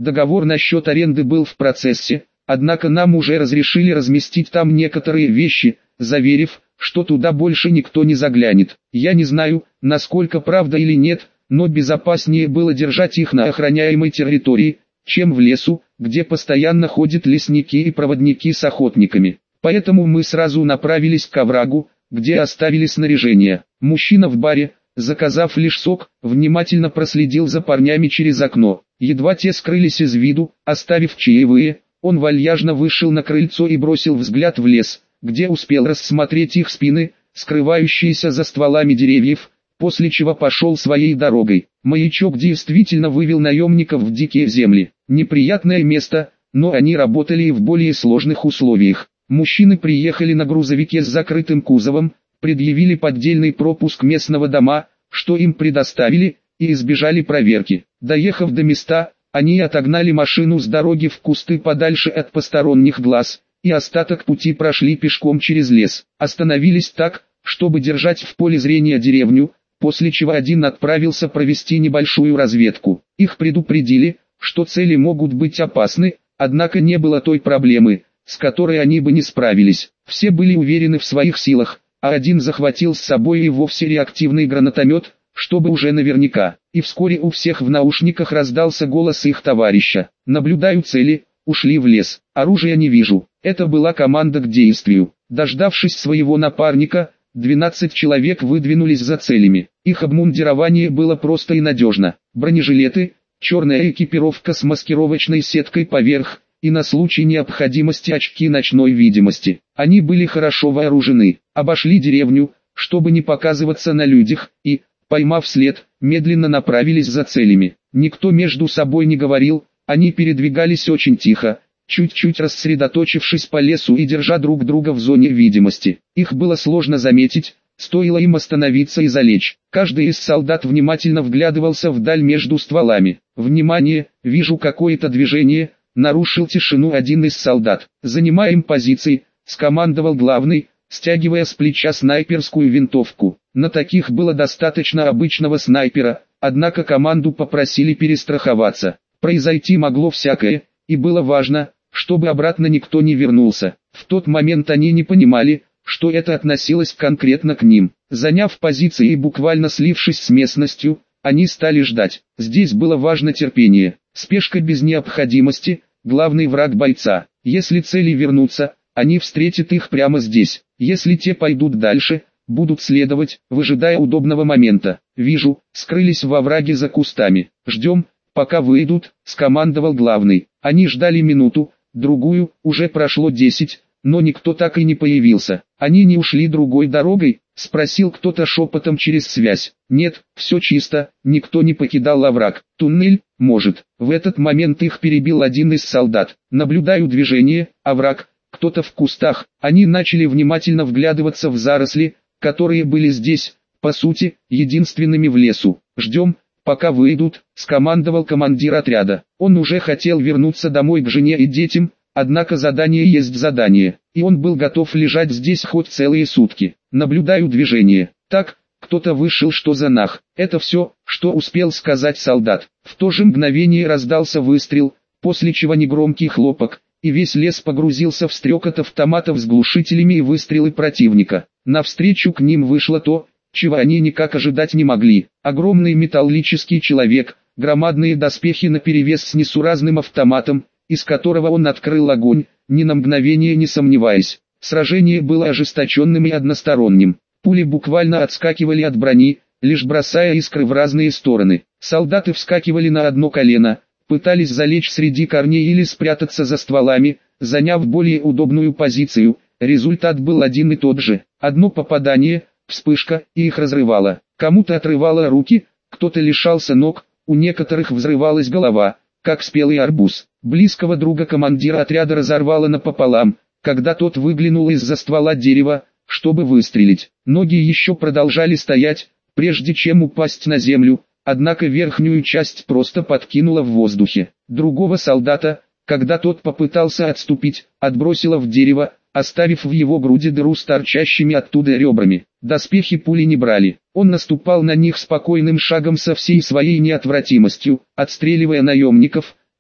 Договор насчет аренды был в процессе, однако нам уже разрешили разместить там некоторые вещи, заверив, что туда больше никто не заглянет. Я не знаю, насколько правда или нет, но безопаснее было держать их на охраняемой территории, чем в лесу, где постоянно ходят лесники и проводники с охотниками. Поэтому мы сразу направились к оврагу, где оставили снаряжение. Мужчина в баре, заказав лишь сок, внимательно проследил за парнями через окно. Едва те скрылись из виду, оставив чаевые, он вальяжно вышел на крыльцо и бросил взгляд в лес, где успел рассмотреть их спины, скрывающиеся за стволами деревьев, после чего пошел своей дорогой. Маячок действительно вывел наемников в дикие земли. Неприятное место, но они работали и в более сложных условиях. Мужчины приехали на грузовике с закрытым кузовом, предъявили поддельный пропуск местного дома, что им предоставили, и избежали проверки. Доехав до места, они отогнали машину с дороги в кусты подальше от посторонних глаз, и остаток пути прошли пешком через лес. Остановились так, чтобы держать в поле зрения деревню, после чего один отправился провести небольшую разведку. Их предупредили, что цели могут быть опасны, однако не было той проблемы, с которой они бы не справились. Все были уверены в своих силах, а один захватил с собой и вовсе реактивный гранатомет, чтобы уже наверняка. И вскоре у всех в наушниках раздался голос их товарища. «Наблюдаю цели, ушли в лес, оружия не вижу». Это была команда к действию. Дождавшись своего напарника, 12 человек выдвинулись за целями. Их обмундирование было просто и надежно. Бронежилеты, черная экипировка с маскировочной сеткой поверх, и на случай необходимости очки ночной видимости. Они были хорошо вооружены, обошли деревню, чтобы не показываться на людях, и, поймав след, медленно направились за целями. Никто между собой не говорил, они передвигались очень тихо, чуть-чуть рассредоточившись по лесу и держа друг друга в зоне видимости. Их было сложно заметить, стоило им остановиться и залечь. Каждый из солдат внимательно вглядывался вдаль между стволами. «Внимание, вижу какое-то движение», — нарушил тишину один из солдат. «Занимаем позиции», — скомандовал главный, стягивая с плеча снайперскую винтовку. На таких было достаточно обычного снайпера, однако команду попросили перестраховаться. Произойти могло всякое, и было важно, чтобы обратно никто не вернулся. В тот момент они не понимали, что это относилось конкретно к ним. Заняв позиции и буквально слившись с местностью, они стали ждать. Здесь было важно терпение. Спешка без необходимости – главный враг бойца. Если цели вернутся, они встретят их прямо здесь. Если те пойдут дальше, будут следовать, выжидая удобного момента. «Вижу», скрылись во враге за кустами. «Ждем, пока выйдут», скомандовал главный. Они ждали минуту, другую, уже прошло 10, но никто так и не появился. «Они не ушли другой дорогой?» — спросил кто-то шепотом через связь. «Нет, все чисто, никто не покидал овраг. Туннель, может». В этот момент их перебил один из солдат. «Наблюдаю движение, овраг, кто-то в кустах». Они начали внимательно вглядываться в заросли, которые были здесь, по сути, единственными в лесу. «Ждем, пока выйдут», — скомандовал командир отряда. Он уже хотел вернуться домой к жене и детям, однако задание есть задание, и он был готов лежать здесь хоть целые сутки. «Наблюдаю движение». «Так, кто-то вышел, что за нах?» Это все, что успел сказать солдат. В то же мгновение раздался выстрел, после чего негромкий хлопок, и весь лес погрузился в стрекот автоматов с глушителями и выстрелы противника. Навстречу к ним вышло то, чего они никак ожидать не могли. Огромный металлический человек, громадные доспехи наперевес с несуразным автоматом, из которого он открыл огонь, ни на мгновение не сомневаясь. Сражение было ожесточенным и односторонним. Пули буквально отскакивали от брони, лишь бросая искры в разные стороны. Солдаты вскакивали на одно колено, пытались залечь среди корней или спрятаться за стволами, заняв более удобную позицию. Результат был один и тот же. Одно попадание, вспышка, и их разрывало. Кому-то отрывало руки, кто-то лишался ног, у некоторых взрывалась голова, как спелый арбуз. Близкого друга командира отряда разорвало напополам, когда тот выглянул из-за ствола дерева, чтобы выстрелить. Ноги еще продолжали стоять, прежде чем упасть на землю, однако верхнюю часть просто подкинуло в воздухе. Другого солдата, когда тот попытался отступить, отбросило в дерево, оставив в его груди дыру с торчащими оттуда ребрами. Доспехи пули не брали. Он наступал на них спокойным шагом со всей своей неотвратимостью, отстреливая наемников,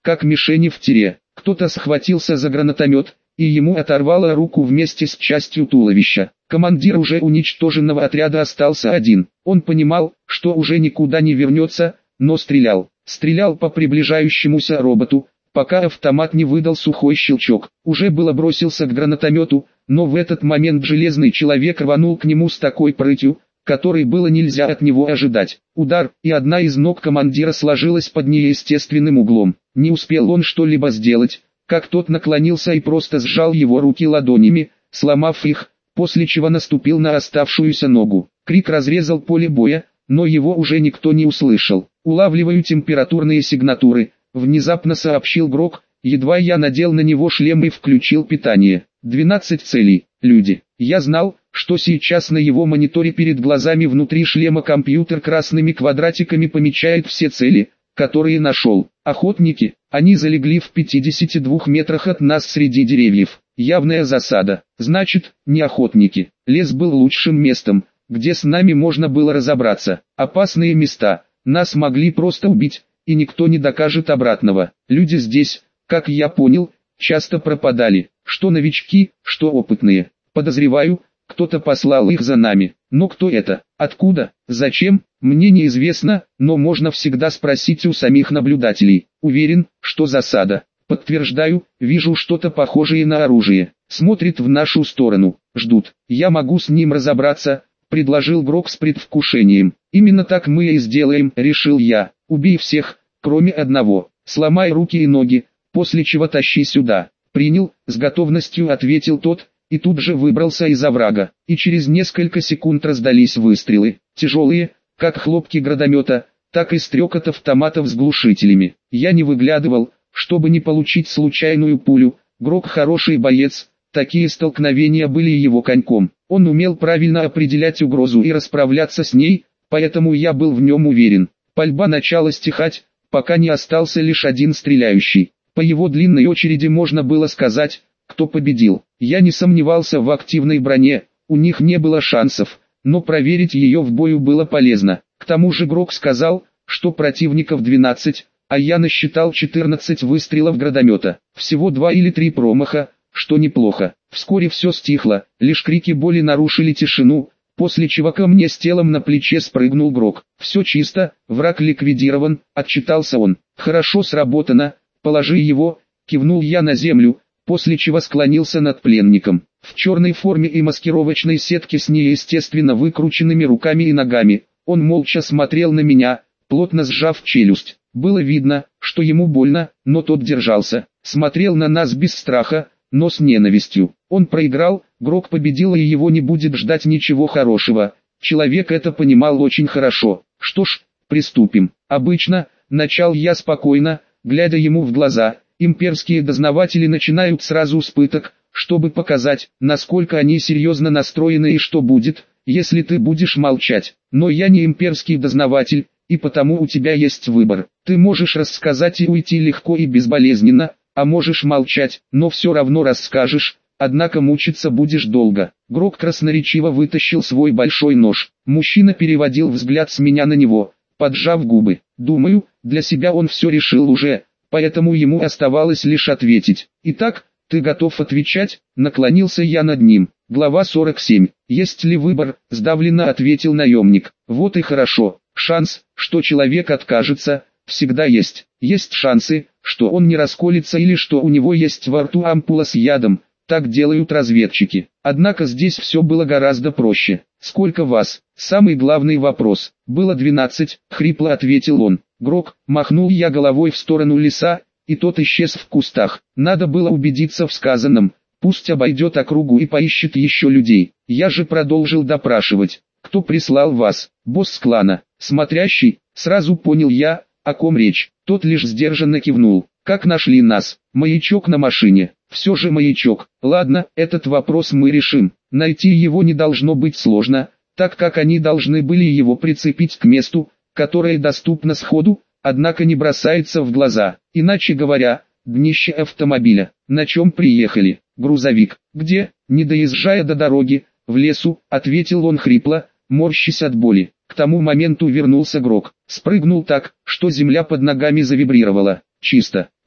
как мишени в тире. Кто-то схватился за гранатомет, и ему оторвало руку вместе с частью туловища. Командир уже уничтоженного отряда остался один. Он понимал, что уже никуда не вернется, но стрелял. Стрелял по приближающемуся роботу, пока автомат не выдал сухой щелчок. Уже было бросился к гранатомету, но в этот момент железный человек рванул к нему с такой прытью, которой было нельзя от него ожидать. Удар, и одна из ног командира сложилась под неестественным углом. Не успел он что-либо сделать, как тот наклонился и просто сжал его руки ладонями, сломав их, после чего наступил на оставшуюся ногу. Крик разрезал поле боя, но его уже никто не услышал. «Улавливаю температурные сигнатуры», — внезапно сообщил Грок, едва я надел на него шлем и включил питание. 12 целей, люди. Я знал, что сейчас на его мониторе перед глазами внутри шлема компьютер красными квадратиками помечает все цели, которые нашел. Охотники, они залегли в 52 метрах от нас среди деревьев. Явная засада. Значит, не охотники. Лес был лучшим местом, где с нами можно было разобраться. Опасные места. Нас могли просто убить, и никто не докажет обратного. Люди здесь, как я понял, часто пропадали. Что новички, что опытные. Подозреваю, кто-то послал их за нами. Но кто это, откуда, зачем, мне неизвестно, но можно всегда спросить у самих наблюдателей. Уверен, что засада. Подтверждаю, вижу что-то похожее на оружие. Смотрит в нашу сторону, ждут. Я могу с ним разобраться, предложил Грок с предвкушением. Именно так мы и сделаем, решил я. Убей всех, кроме одного. Сломай руки и ноги, после чего тащи сюда. Принял, с готовностью ответил тот, и тут же выбрался из оврага. И через несколько секунд раздались выстрелы, тяжелые, как хлопки гранатомета, так и стрекот автоматов с глушителями. Я не выглядывал, чтобы не получить случайную пулю. Грок хороший боец, такие столкновения были его коньком. Он умел правильно определять угрозу и расправляться с ней, поэтому я был в нем уверен. Пальба начала стихать, пока не остался лишь один стреляющий. По его длинной очереди можно было сказать, кто победил. Я не сомневался в активной броне, у них не было шансов, но проверить ее в бою было полезно. К тому же Грок сказал, что противников 12, а я насчитал 14 выстрелов гранатомета. Всего 2 или 3 промаха, что неплохо. Вскоре все стихло, лишь крики боли нарушили тишину, после чего ко мне с телом на плече спрыгнул Грок. «Все чисто, враг ликвидирован», — отчитался он. «Хорошо сработано, положи его», — кивнул я на землю, после чего склонился над пленником. В черной форме и маскировочной сетке с неестественно выкрученными руками и ногами, он молча смотрел на меня, плотно сжав челюсть. Было видно, что ему больно, но тот держался, смотрел на нас без страха, но с ненавистью. Он проиграл, Грок победил, и его не будет ждать ничего хорошего. Человек это понимал очень хорошо. Что ж, приступим. Обычно, начал я спокойно, глядя ему в глаза, имперские дознаватели начинают сразу с пыток, чтобы показать, насколько они серьезно настроены и что будет, если ты будешь молчать. Но я не имперский дознаватель, и потому у тебя есть выбор. Ты можешь рассказать и уйти легко и безболезненно, а можешь молчать, но все равно расскажешь, однако мучиться будешь долго. Грок красноречиво вытащил свой большой нож. Мужчина переводил взгляд с меня на него, поджав губы. Думаю, для себя он все решил уже, поэтому ему оставалось лишь ответить. «Итак, ты готов отвечать?» Наклонился я над ним. Глава 47. «Есть ли выбор?» – сдавленно ответил наемник. «Вот и хорошо. Шанс, что человек откажется, всегда есть. Есть шансы, что он не расколется или что у него есть во рту ампула с ядом. Так делают разведчики. Однако здесь все было гораздо проще. «Сколько вас?» Самый главный вопрос. «Было 12», — хрипло ответил он. «Грок», — махнул я головой в сторону леса, и тот исчез в кустах. Надо было убедиться в сказанном. Пусть обойдет округу и поищет еще людей. Я же продолжил допрашивать. «Кто прислал вас?» «Босс клана». «Смотрящий», — сразу понял я, о ком речь. Тот лишь сдержанно кивнул. «Как нашли нас?» «Маячок на машине». «Все же маячок». «Ладно, этот вопрос мы решим. Найти его не должно быть сложно, так как они должны были его прицепить к месту, которое доступно сходу, однако не бросается в глаза. Иначе говоря, днище автомобиля. На чем приехали?» «Грузовик». «Где?» «Не доезжая до дороги, в лесу», — ответил он хрипло, морщась от боли. К тому моменту вернулся Грок. Спрыгнул так, что земля под ногами завибрировала. «Чисто».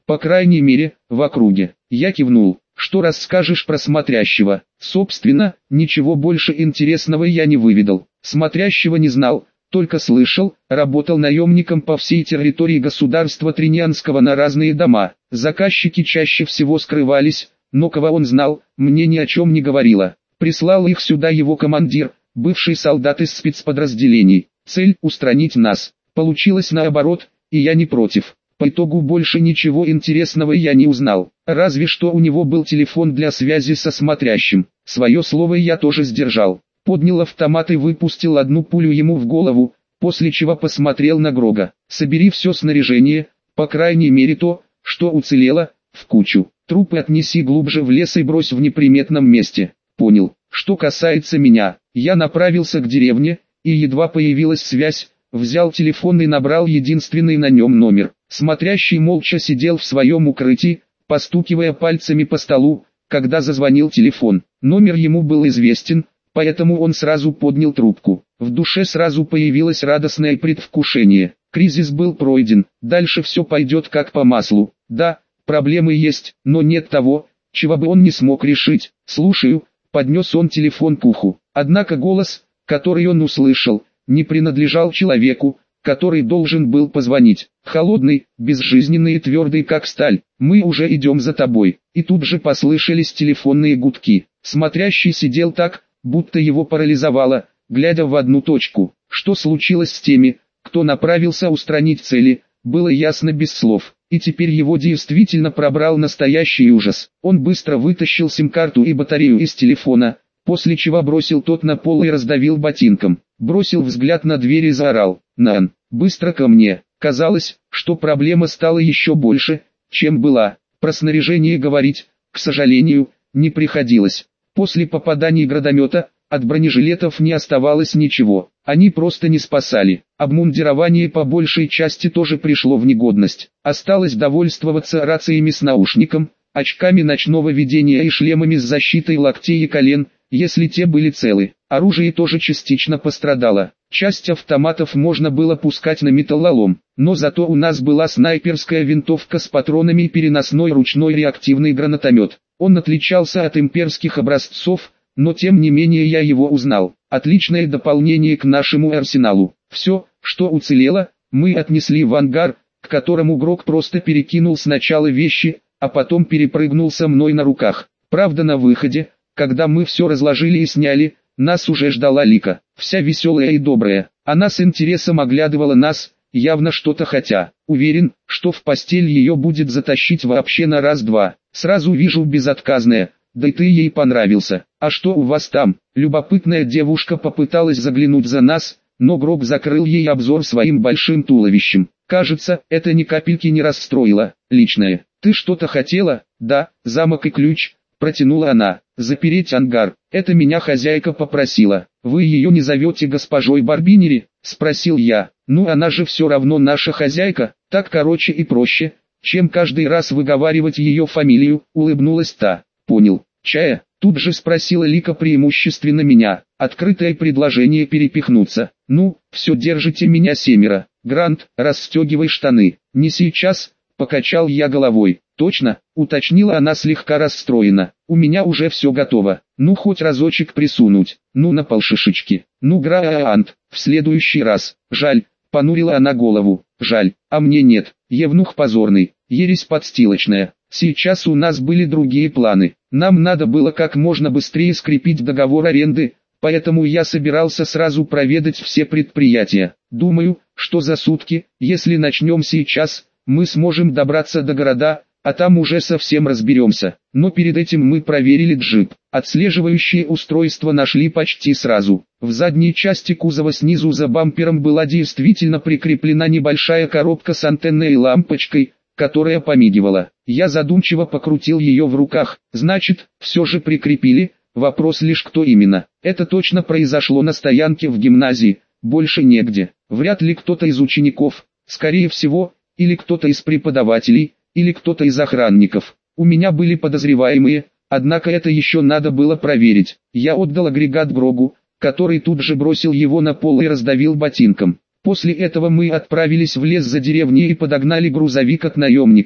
По крайней мере, в округе. Я кивнул. Что расскажешь про смотрящего? Собственно, ничего больше интересного я не выведал. Смотрящего не знал, только слышал, работал наемником по всей территории государства Тринианского на разные дома. Заказчики чаще всего скрывались, но кого он знал, мне ни о чем не говорило. Прислал их сюда его командир, бывший солдат из спецподразделений. Цель – устранить нас. Получилось наоборот, и я не против. По итогу больше ничего интересного я не узнал, разве что у него был телефон для связи со смотрящим. Свое слово я тоже сдержал. Поднял автомат и выпустил одну пулю ему в голову, после чего посмотрел на Грога. «Собери все снаряжение, по крайней мере то, что уцелело, в кучу. Трупы отнеси глубже в лес и брось в неприметном месте». Понял. Что касается меня, я направился к деревне, и едва появилась связь, взял телефон и набрал единственный на нем номер. Смотрящий молча сидел в своем укрытии, постукивая пальцами по столу, когда зазвонил телефон. Номер ему был известен, поэтому он сразу поднял трубку. В душе сразу появилось радостное предвкушение. Кризис был пройден, дальше все пойдет как по маслу. Да, проблемы есть, но нет того, чего бы он не смог решить. «Слушаю», поднес он телефон к уху. Однако голос, который он услышал, не принадлежал человеку, который должен был позвонить. Холодный, безжизненный и твердый как сталь. «Мы уже идем за тобой». И тут же послышались телефонные гудки. Смотрящий сидел так, будто его парализовало, глядя в одну точку. Что случилось с теми, кто направился устранить цели, было ясно без слов. И теперь его действительно пробрал настоящий ужас. Он быстро вытащил сим-карту и батарею из телефона, после чего бросил тот на пол и раздавил ботинком. Бросил взгляд на дверь и заорал: «Нан, быстро ко мне!» Казалось, что проблема стала еще больше, чем была. Про снаряжение говорить, к сожалению, не приходилось. После попаданий градомета, от бронежилетов не оставалось ничего. Они просто не спасали. Обмундирование по большей части тоже пришло в негодность. Осталось довольствоваться рациями с наушником, очками ночного видения и шлемами с защитой локтей и колен, если те были целы. Оружие тоже частично пострадало. Часть автоматов можно было пускать на металлолом, но зато у нас была снайперская винтовка с патронами и переносной ручной реактивный гранатомет. Он отличался от имперских образцов, но тем не менее я его узнал. Отличное дополнение к нашему арсеналу. Все, что уцелело, мы отнесли в ангар, к которому Грог просто перекинул сначала вещи, а потом перепрыгнул со мной на руках. Правда, на выходе, когда мы все разложили и сняли, нас уже ждала Лика, вся веселая и добрая. Она с интересом оглядывала нас, явно что-то хотя. Уверен, что в постель ее будет затащить вообще на раз-два. Сразу вижу безотказная, да и ты ей понравился. А что у вас там? Любопытная девушка попыталась заглянуть за нас, но Грог закрыл ей обзор своим большим туловищем. Кажется, это ни капельки не расстроило. Личное. Ты что-то хотела? Да, замок и ключ. Протянула она. «Запереть ангар, это меня хозяйка попросила. Вы ее не зовете госпожой Барбинери?» – спросил я. «Ну она же все равно наша хозяйка, так короче и проще, чем каждый раз выговаривать ее фамилию», – улыбнулась та. «Понял. Чая?» – тут же спросила Лика преимущественно меня. Открытое предложение перепихнуться. «Ну, все, держите меня семеро. Грант, расстегивай штаны». «Не сейчас», – покачал я головой. «Точно?» – уточнила она слегка расстроена. «У меня уже все готово. Ну хоть разочек присунуть. Ну на полшишечки. Ну Граант, в следующий раз. Жаль», – понурила она голову. «Жаль, а мне нет. Евнух позорный, ересь подстилочная. Сейчас у нас были другие планы. Нам надо было как можно быстрее скрепить договор аренды, поэтому я собирался сразу проведать все предприятия. Думаю, что за сутки, если начнем сейчас, мы сможем добраться до города, а там уже совсем разберемся. Но перед этим мы проверили джип. Отслеживающее устройство нашли почти сразу. В задней части кузова снизу за бампером была действительно прикреплена небольшая коробка с антенной и лампочкой, которая помигивала. Я задумчиво покрутил ее в руках. Значит, все же прикрепили. Вопрос лишь кто именно. Это точно произошло на стоянке в гимназии, больше негде. Вряд ли кто-то из учеников, скорее всего, или кто-то из преподавателей, или кто-то из охранников. У меня были подозреваемые, однако это еще надо было проверить. Я отдал агрегат Грогу, который тут же бросил его на пол и раздавил ботинком. После этого мы отправились в лес за деревней и подогнали грузовик от наемников,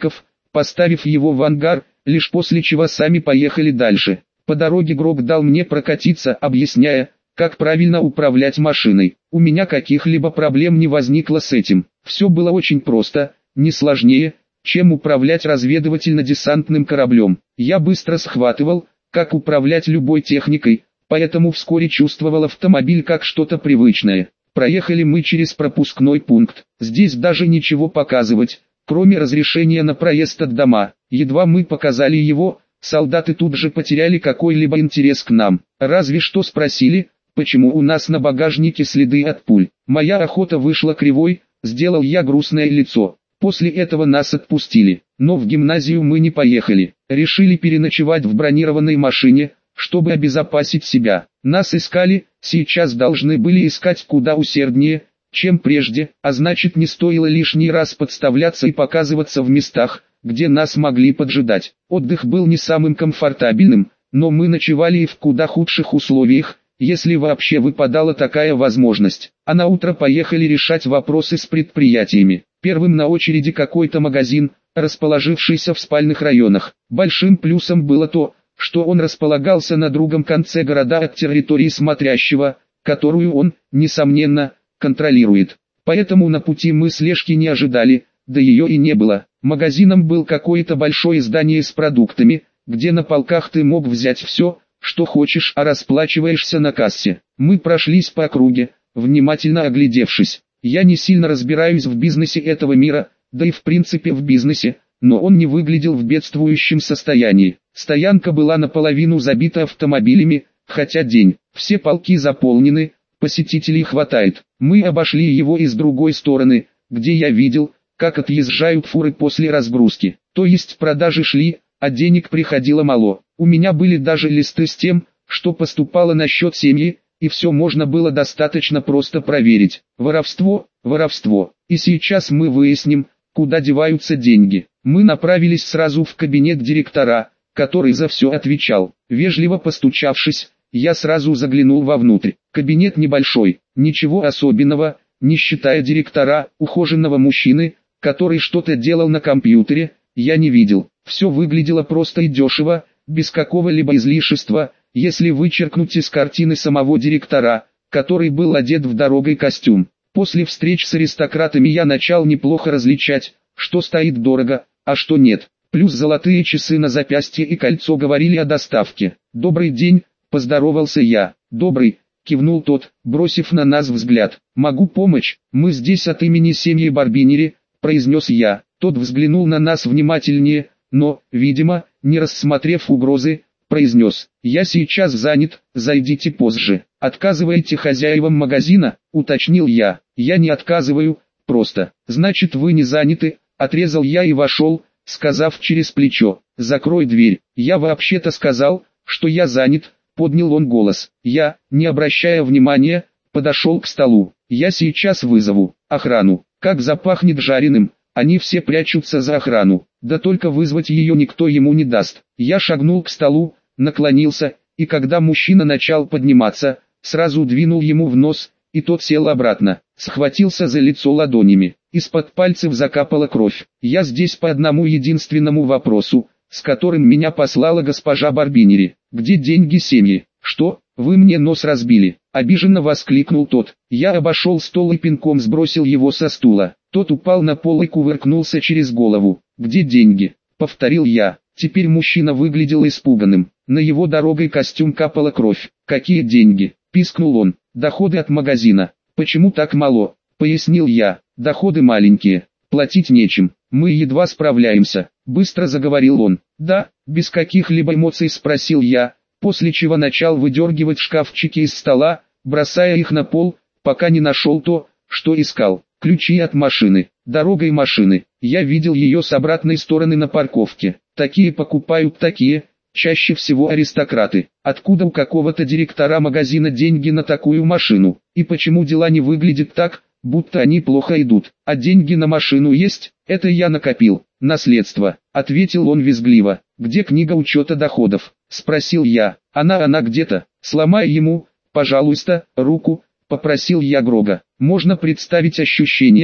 поставив его в ангар, лишь после чего сами поехали дальше. По дороге Грог дал мне прокатиться, объясняя, как правильно управлять машиной. У меня каких-либо проблем не возникло с этим. Все было очень просто, не сложнее, чем управлять разведывательно-десантным кораблем. Я быстро схватывал, как управлять любой техникой, поэтому вскоре чувствовал автомобиль как что-то привычное. Проехали мы через пропускной пункт. Здесь даже ничего показывать, кроме разрешения на проезд от дома. Едва мы показали его, солдаты тут же потеряли какой-либо интерес к нам. Разве что спросили, почему у нас на багажнике следы от пуль. Моя охота вышла кривой, сделал я грустное лицо. После этого нас отпустили, но в гимназию мы не поехали. Решили переночевать в бронированной машине, чтобы обезопасить себя. Нас искали, сейчас должны были искать куда усерднее, чем прежде, а значит не стоило лишний раз подставляться и показываться в местах, где нас могли поджидать. Отдых был не самым комфортабельным, но мы ночевали и в куда худших условиях, если вообще выпадала такая возможность. А на утро поехали решать вопросы с предприятиями. Первым на очереди какой-то магазин, расположившийся в спальных районах. Большим плюсом было то, что он располагался на другом конце города от территории смотрящего, которую он, несомненно, контролирует. Поэтому на пути мы слежки не ожидали, да ее и не было. Магазином был какое-то большое здание с продуктами, где на полках ты мог взять все, что хочешь, а расплачиваешься на кассе. Мы прошлись по округе, внимательно оглядевшись. Я не сильно разбираюсь в бизнесе этого мира, да и в принципе в бизнесе, но он не выглядел в бедствующем состоянии. Стоянка была наполовину забита автомобилями, хотя день, все полки заполнены, посетителей хватает. Мы обошли его и с другой стороны, где я видел, как отъезжают фуры после разгрузки. То есть продажи шли, а денег приходило мало. У меня были даже листы с тем, что поступало на счет семьи, и все можно было достаточно просто проверить. Воровство, воровство. И сейчас мы выясним, куда деваются деньги. Мы направились сразу в кабинет директора, который за все отвечал. Вежливо постучавшись, я сразу заглянул вовнутрь. Кабинет небольшой, ничего особенного, не считая директора, ухоженного мужчины, который что-то делал на компьютере, я не видел. Все выглядело просто и дешево, без какого-либо излишества, если вычеркнуть из картины самого директора, который был одет в дорогой костюм. После встреч с аристократами я начал неплохо различать, что стоит дорого, а что нет. Плюс золотые часы на запястье и кольцо говорили о доставке. «Добрый день», — поздоровался я. «Добрый», — кивнул тот, бросив на нас взгляд. «Могу помочь, мы здесь от имени семьи Барбинери», — произнес я. Тот взглянул на нас внимательнее, но, видимо, не рассмотрев угрозы, произнес: «Я сейчас занят, зайдите позже». «Отказываете хозяевам магазина?» — уточнил я. «Я не отказываю, просто». «Значит, вы не заняты», — отрезал я и вошел, сказав через плечо: «Закрой дверь». «Я вообще-то сказал, что я занят», — поднял он голос. Я, не обращая внимания, подошел к столу. «Я сейчас вызову охрану». Как запахнет жареным, они все прячутся за охрану. Да только вызвать ее никто ему не даст. Я шагнул к столу, наклонился, и когда мужчина начал подниматься, сразу двинул ему в нос, и тот сел обратно. Схватился за лицо ладонями. Из-под пальцев закапала кровь. «Я здесь по одному единственному вопросу, с которым меня послала госпожа Барбинери. Где деньги семьи?» «Что, вы мне нос разбили?» — обиженно воскликнул тот. Я обошел стол и пинком сбросил его со стула. Тот упал на пол и кувыркнулся через голову. «Где деньги?» — повторил я. Теперь мужчина выглядел испуганным. На его дорогой костюм капала кровь. «Какие деньги?» — пискнул он. «Доходы от магазина». «Почему так мало?» — пояснил я. «Доходы маленькие, платить нечем, мы едва справляемся», — быстро заговорил он. «Да», — без каких-либо эмоций спросил я, после чего начал выдергивать шкафчики из стола, бросая их на пол, пока не нашел то, что искал. Ключи от машины, дорогой машины. Я видел ее с обратной стороны на парковке. Такие покупают такие, чаще всего аристократы. Откуда у какого-то директора магазина деньги на такую машину? И почему дела не выглядят так, будто они плохо идут? А деньги на машину есть? Это я накопил. Наследство, ответил он визгливо. Где книга учета доходов? Спросил я. Она где-то. Сломай ему, пожалуйста, руку, попросил я Грога. Можно представить ощущение,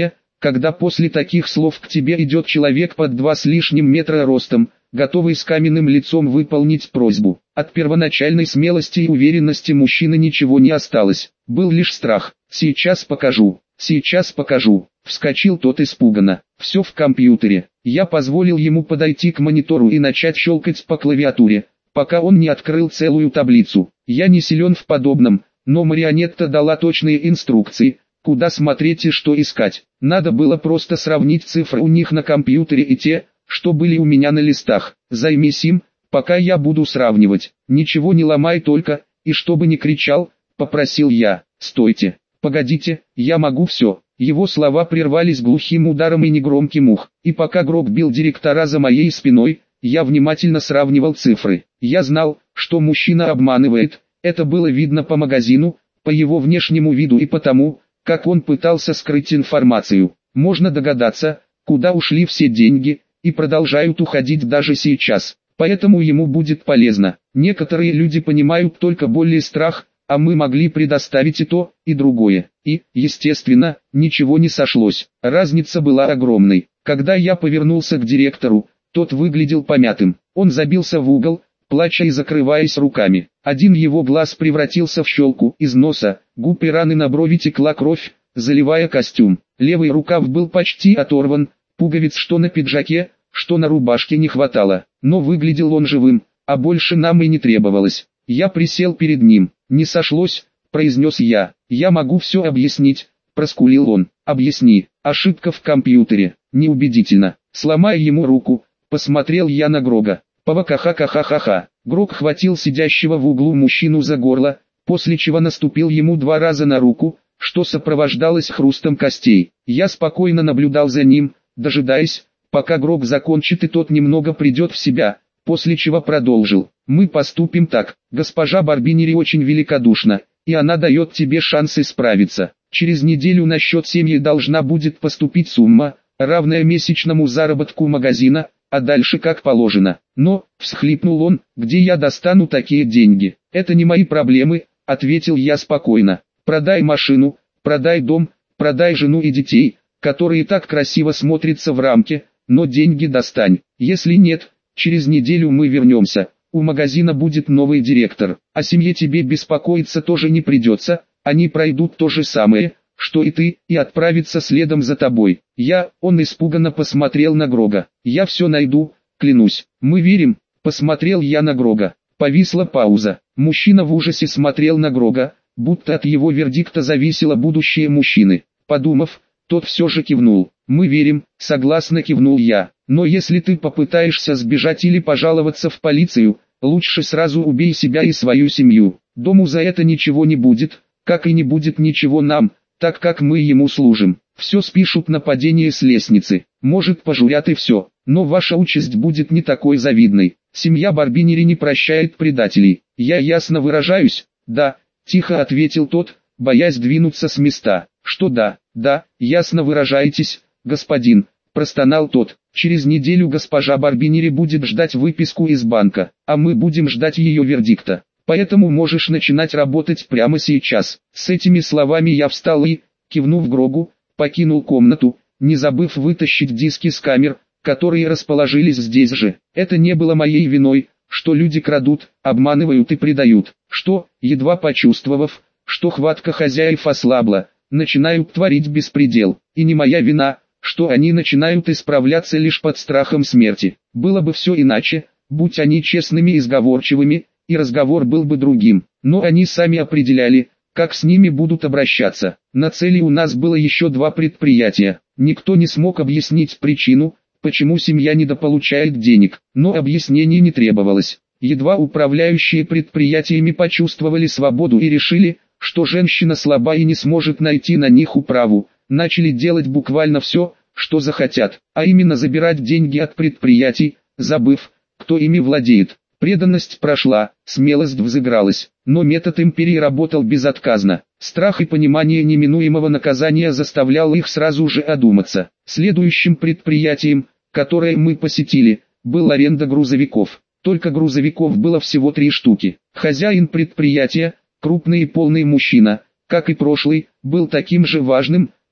когда после таких слов к тебе идет человек под 2 с лишним метра ростом, готовый с каменным лицом выполнить просьбу. От первоначальной смелости и уверенности мужчины ничего не осталось, был лишь страх. «Сейчас покажу, сейчас покажу», — вскочил тот испуганно. «Все в компьютере». Я позволил ему подойти к монитору и начать щелкать по клавиатуре, пока он не открыл целую таблицу. Я не силен в подобном, но марионетта дала точные инструкции, куда смотреть и что искать. Надо было просто сравнить цифры у них на компьютере и те, что были у меня на листах. «Займись им, пока я буду сравнивать. Ничего не ломай только, и чтобы не кричал», — попросил я. «Стойте, погодите, я могу все». Его слова прервались глухим ударом и негромким ух. И пока Грок бил директора за моей спиной, я внимательно сравнивал цифры. Я знал, что мужчина обманывает, это было видно по магазину, по его внешнему виду и потому, как он пытался скрыть информацию. Можно догадаться, куда ушли все деньги, и продолжают уходить даже сейчас. Поэтому ему будет полезно. Некоторые люди понимают только боль и страх, а мы могли предоставить и то, и другое. И, естественно, ничего не сошлось. Разница была огромной. Когда я повернулся к директору, тот выглядел помятым. Он забился в угол, плача и закрываясь руками. Один его глаз превратился в щелку, из носа, губ и раны на брови текла кровь, заливая костюм. Левый рукав был почти оторван, пуговиц что на пиджаке, что на рубашке не хватало. Но выглядел он живым, а больше нам и не требовалось. Я присел перед ним. «Не сошлось», — произнес я. «Я могу все объяснить», — проскулил он. «Объясни». «Ошибка в компьютере». «Неубедительно». Сломая ему руку, посмотрел я на Грога. «Павакаха-ха-ха-ха-ха». Грог хватил сидящего в углу мужчину за горло, после чего наступил ему 2 раза на руку, что сопровождалось хрустом костей. Я спокойно наблюдал за ним, дожидаясь, пока Грог закончит и тот немного придет в себя, после чего продолжил. «Мы поступим так, госпожа Барбинери очень великодушна, и она дает тебе шанс исправиться. Через неделю на счет семьи должна будет поступить сумма, равная месячному заработку магазина, а дальше как положено». «Но», — всхлипнул он, — «где я достану такие деньги?» «Это не мои проблемы», — ответил я спокойно. «Продай машину, продай дом, продай жену и детей, которые так красиво смотрятся в рамке, но деньги достань. Если нет, через неделю мы вернемся. У магазина будет новый директор, о семье тебе беспокоиться тоже не придется, они пройдут то же самое, что и ты, и отправятся следом за тобой». Он испуганно посмотрел на Грога. «Я все найду, клянусь». «Мы верим», — посмотрел я на Грога. Повисла пауза. Мужчина в ужасе смотрел на Грога, будто от его вердикта зависело будущее мужчины. Подумав, тот все же кивнул. «Мы верим», — согласно кивнул я. «Но если ты попытаешься сбежать или пожаловаться в полицию, лучше сразу убей себя и свою семью. Дому за это ничего не будет, как и не будет ничего нам, так как мы ему служим. Все спишут на падение с лестницы, может пожурят и все, но ваша участь будет не такой завидной. Семья Барбинери не прощает предателей. Я ясно выражаюсь?» «Да», — тихо ответил тот, боясь двинуться с места. «Что да, ясно выражаетесь, господин», — простонал тот. «Через неделю госпожа Барбинери будет ждать выписку из банка, а мы будем ждать ее вердикта. Поэтому можешь начинать работать прямо сейчас». С этими словами я встал и, кивнув Грогу, покинул комнату, не забыв вытащить диски с камер, которые расположились здесь же. Это не было моей виной, что люди крадут, обманывают и предают, что, едва почувствовав, что хватка хозяев ослабла, начинают творить беспредел. И не моя вина, что они начинают исправляться лишь под страхом смерти. Было бы все иначе, будь они честными и сговорчивыми, и разговор был бы другим. Но они сами определяли, как с ними будут обращаться. На цели у нас было еще 2 предприятия. Никто не смог объяснить причину, почему семья недополучает денег, но объяснений не требовалось. Едва управляющие предприятиями почувствовали свободу и решили, что женщина слаба и не сможет найти на них управу, начали делать буквально все, что захотят, а именно забирать деньги от предприятий, забыв, кто ими владеет. Преданность прошла, смелость взыгралась, но метод империи работал безотказно. Страх и понимание неминуемого наказания заставлял их сразу же одуматься. Следующим предприятием, которое мы посетили, была аренда грузовиков. Только грузовиков было всего 3 штуки. Хозяин предприятия, крупный и полный мужчина, как и прошлый, был таким же важным,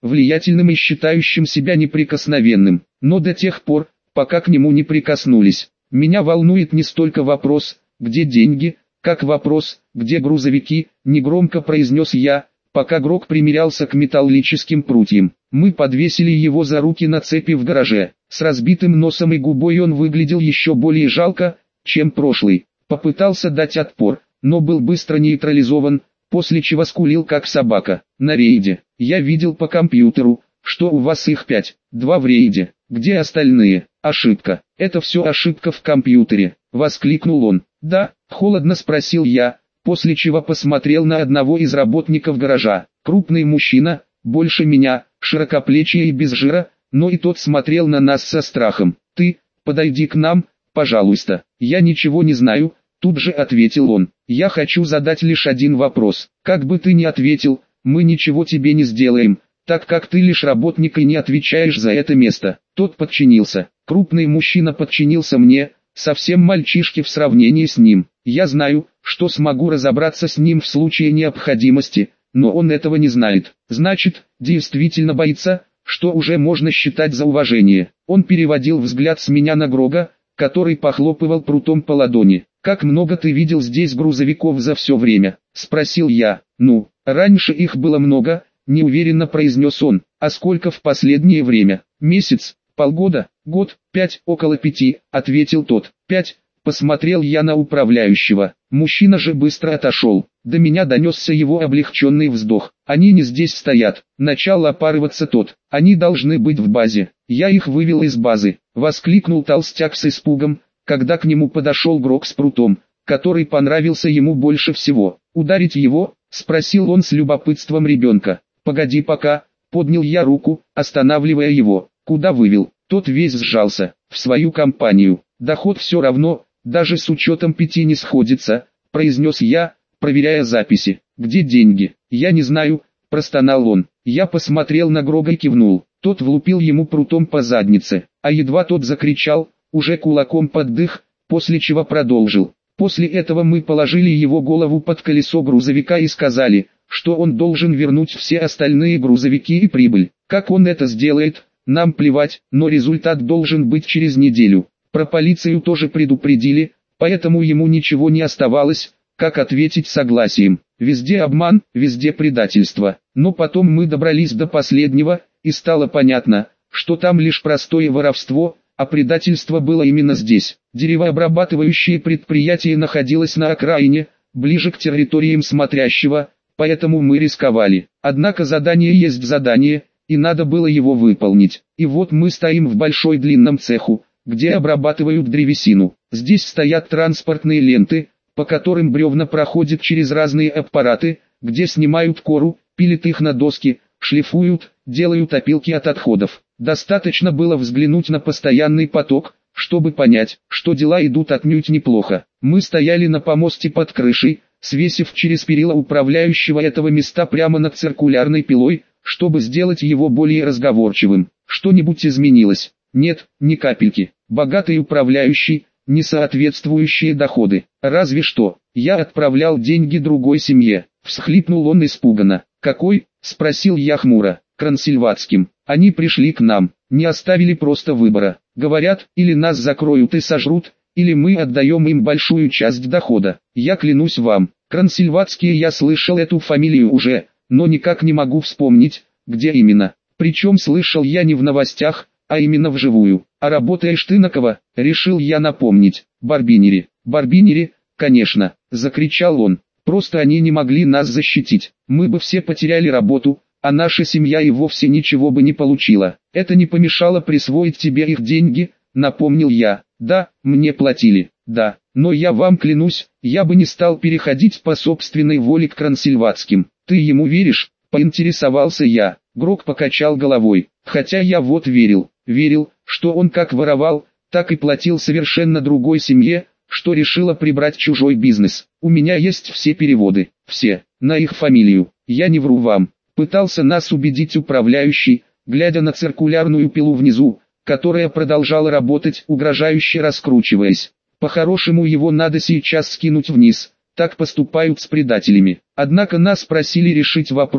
влиятельным и считающим себя неприкосновенным, но до тех пор, пока к нему не прикоснулись. Меня волнует не столько вопрос, где деньги, как вопрос, где грузовики, негромко произнес я, пока Грок примерялся к металлическим прутьям. Мы подвесили его за руки на цепи в гараже. С разбитым носом и губой он выглядел еще более жалко, чем прошлый. Попытался дать отпор, но был быстро нейтрализован, после чего скулил как собака. На рейде. Я видел по компьютеру, что у вас их 5, 2 в рейде. Где остальные? Ошибка. Это все ошибка в компьютере, воскликнул он. Да, холодно спросил я, после чего посмотрел на одного из работников гаража. Крупный мужчина, больше меня, широкоплечий и без жира, но и тот смотрел на нас со страхом. Ты, подойди к нам, пожалуйста. Я ничего не знаю, тут же ответил он. Я хочу задать лишь один вопрос. Как бы ты ни ответил, мы ничего тебе не сделаем, так как ты лишь работник и не отвечаешь за это место. Тот подчинился. Крупный мужчина подчинился мне, совсем мальчишки в сравнении с ним. Я знаю, что смогу разобраться с ним в случае необходимости, но он этого не знает. Значит, действительно боится, что уже можно считать за уважение. Он переводил взгляд с меня на Грога, который похлопывал прутом по ладони. «Как много ты видел здесь грузовиков за все время?» – спросил я. «Ну, раньше их было много», – неуверенно произнес он. «А сколько в последнее время? Месяц? Полгода? Год? 5? Около 5, ответил тот. 5. Посмотрел я на управляющего. Мужчина же быстро отошел. До меня донесся его облегченный вздох. Они не здесь стоят. Начал опарываться тот. Они должны быть в базе. Я их вывел из базы. Воскликнул толстяк с испугом, когда к нему подошел Грок с прутом, который понравился ему больше всего. «Ударить его?» – спросил он с любопытством ребенка. «Погоди пока», – поднял я руку, останавливая его. «Куда вывел?» Тот весь сжался. «В свою компанию. Доход все равно, даже с учетом 5 не сходится», – произнес я, проверяя записи. «Где деньги?» «Я не знаю», – простонал он. Я посмотрел на Грога и кивнул. Тот влупил ему прутом по заднице, а едва тот закричал, уже кулаком под дых, после чего продолжил. После этого мы положили его голову под колесо грузовика и сказали, что он должен вернуть все остальные грузовики и прибыль. Как он это сделает, нам плевать, но результат должен быть через неделю. Про полицию тоже предупредили, поэтому ему ничего не оставалось, как ответить согласием. Везде обман, везде предательство. Но потом мы добрались до последнего, и стало понятно, что там лишь простое воровство, а предательство было именно здесь. Деревообрабатывающее предприятие находилось на окраине, ближе к территориям смотрящего, поэтому мы рисковали. Однако задание есть задание, и надо было его выполнить. И вот мы стоим в большой длинном цеху, где обрабатывают древесину. Здесь стоят транспортные ленты, по которым бревна проходят через разные аппараты, где снимают кору, пилят их на доски, шлифуют, делают опилки от отходов. Достаточно было взглянуть на постоянный поток, чтобы понять, что дела идут отнюдь неплохо. Мы стояли на помосте под крышей, свесив через перила управляющего этого места прямо над циркулярной пилой, чтобы сделать его более разговорчивым. Что-нибудь изменилось? Нет, ни капельки. Богатый управляющий, несоответствующие доходы. Разве что, я отправлял деньги другой семье. Всхлипнул он испуганно. «Какой?» – спросил я хмуро. «Крансильватским. Они пришли к нам, не оставили просто выбора. Говорят, или нас закроют и сожрут, или мы отдаем им большую часть дохода. Я клянусь вам, Крансильватские, я слышал эту фамилию уже, но никак не могу вспомнить, где именно. Причем слышал я не в новостях, а именно вживую. А работаешь ты на кого?» – решил я напомнить. «Барбинери». «Барбинери, конечно», – закричал он. «Просто они не могли нас защитить. Мы бы все потеряли работу, а наша семья и вовсе ничего бы не получила. Это не помешало присвоить тебе их деньги», – напомнил я. «Да, мне платили, да, но я вам клянусь, я бы не стал переходить по собственной воле к Крансильватским». «Ты ему веришь?» – поинтересовался я. Грок покачал головой. «Хотя я вот верил, что он как воровал, так и платил совершенно другой семье, что решила прибрать чужой бизнес. У меня есть все переводы, все, на их фамилию. Я не вру вам». Пытался нас убедить управляющий, глядя на циркулярную пилу внизу, которая продолжала работать, угрожающе раскручиваясь. По-хорошему его надо сейчас скинуть вниз, так поступают с предателями. Однако нас просили решить вопрос,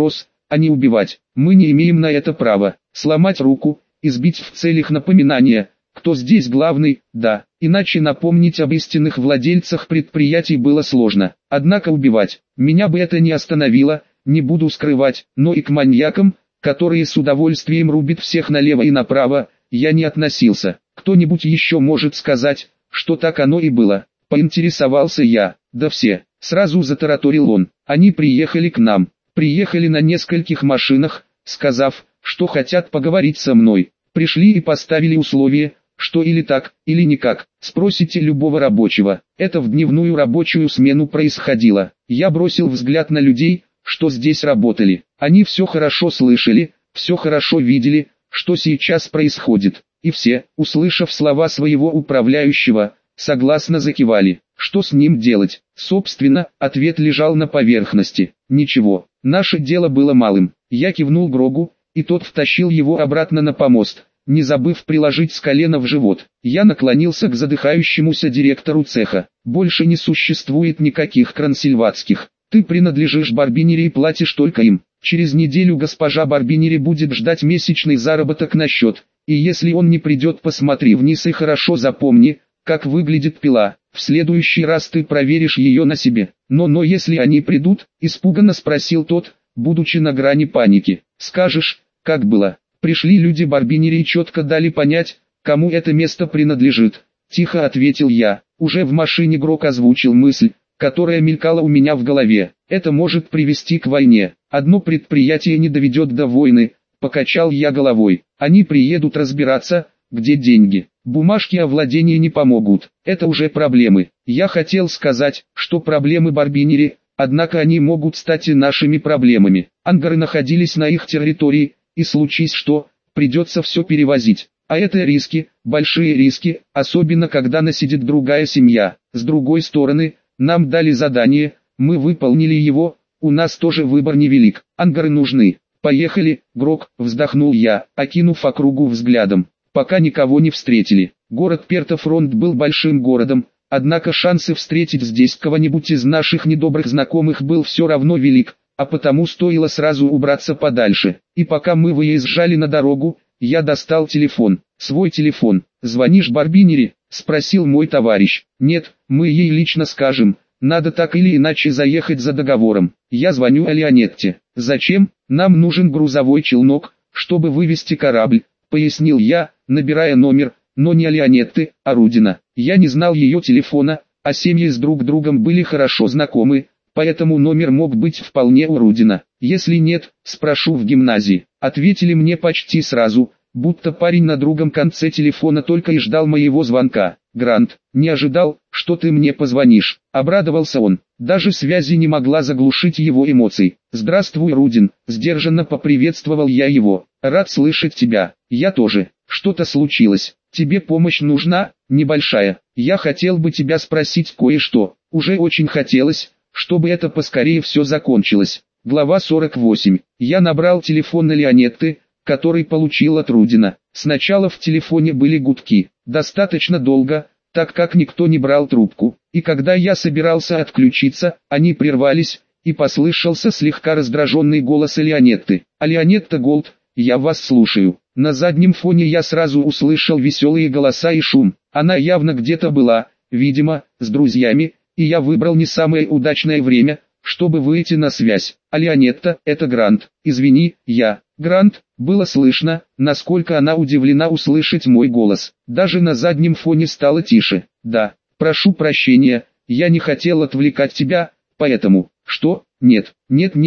а не убивать. Мы не имеем на это права. Сломать руку, избить в целях напоминания, кто здесь главный, да, иначе напомнить об истинных владельцах предприятий было сложно. Однако убивать, меня бы это не остановило, не буду скрывать, но и к маньякам, которые с удовольствием рубят всех налево и направо, я не относился. Кто-нибудь еще может сказать, что так оно и было? Поинтересовался я. Да все, сразу затараторил он. Они приехали к нам, приехали на нескольких машинах, сказав, что хотят поговорить со мной. Пришли и поставили условие, что или так, или никак. Спросите любого рабочего. Это в дневную рабочую смену происходило. Я бросил взгляд на людей, что здесь работали. Они все хорошо слышали, все хорошо видели, что сейчас происходит. И все, услышав слова своего управляющего, согласно закивали. Что с ним делать? Собственно, ответ лежал на поверхности. Ничего, наше дело было малым. Я кивнул Грогу, и тот втащил его обратно на помост, не забыв приложить с колена в живот. Я наклонился к задыхающемуся директору цеха. Больше не существует никаких Крансильватских. Ты принадлежишь Барбинери и платишь только им. Через неделю госпожа Барбинери будет ждать месячный заработок на счет. И если он не придет, посмотри вниз и хорошо запомни, как выглядит пила. В следующий раз ты проверишь ее на себе. Но если они придут, испуганно спросил тот, будучи на грани паники. Скажешь, как было. Пришли люди Барбинери и четко дали понять, кому это место принадлежит. Тихо ответил я. Уже в машине Грок озвучил мысль, которая мелькала у меня в голове. Это может привести к войне. Одно предприятие не доведет до войны. Покачал я головой. Они приедут разбираться, где деньги. Бумажки о владении не помогут. Это уже проблемы. Я хотел сказать, что проблемы Барбинери, однако они могут стать и нашими проблемами. Ангары находились на их территории, и случись что, придется все перевозить. А это риски, большие риски, особенно когда насидит другая семья. С другой стороны, нам дали задание, мы выполнили его, у нас тоже выбор невелик. Ангары нужны. Поехали, Грок, вздохнул я, окинув округу взглядом. Пока никого не встретили. Город Пертофронт был большим городом, однако шансы встретить здесь кого-нибудь из наших недобрых знакомых был все равно велик, а потому стоило сразу убраться подальше. И пока мы выезжали на дорогу, я достал телефон. Свой телефон. «Звонишь Барбинери?» – спросил мой товарищ. «Нет, мы ей лично скажем. Надо так или иначе заехать за договором. Я звоню Алионетте. Зачем? Нам нужен грузовой челнок, чтобы вывести корабль», – пояснил я, набирая номер, но не Алионетты, а Рудина. Я не знал ее телефона, а семьи с друг другом были хорошо знакомы, поэтому номер мог быть вполне у Рудина. «Если нет, спрошу в гимназии», — ответили мне почти сразу, будто парень на другом конце телефона только и ждал моего звонка. «Грант, не ожидал, что ты мне позвонишь», — обрадовался он. Даже связи не могла заглушить его эмоций. «Здравствуй, Рудин», — сдержанно поприветствовал я его. «Рад слышать тебя. Я тоже. Что-то случилось. Тебе помощь нужна?» «Небольшая. Я хотел бы тебя спросить кое-что. Уже очень хотелось, чтобы это поскорее все закончилось». Глава 48. Я набрал телефон Леонетты, который получил от Рудина. Сначала в телефоне были гудки. Достаточно долго, так как никто не брал трубку. И когда я собирался отключиться, они прервались, и послышался слегка раздраженный голос Леонетты. «Леонетта Голд, я вас слушаю». На заднем фоне я сразу услышал веселые голоса и шум. Она явно где-то была, видимо, с друзьями, и я выбрал не самое удачное время, чтобы выйти на связь. «Леонетта, это Грант. Извини, я...» «Грант», было слышно, насколько она удивлена услышать мой голос. Даже на заднем фоне стало тише. «Да, прошу прощения, я не хотел отвлекать тебя, поэтому...» «Что? Нет,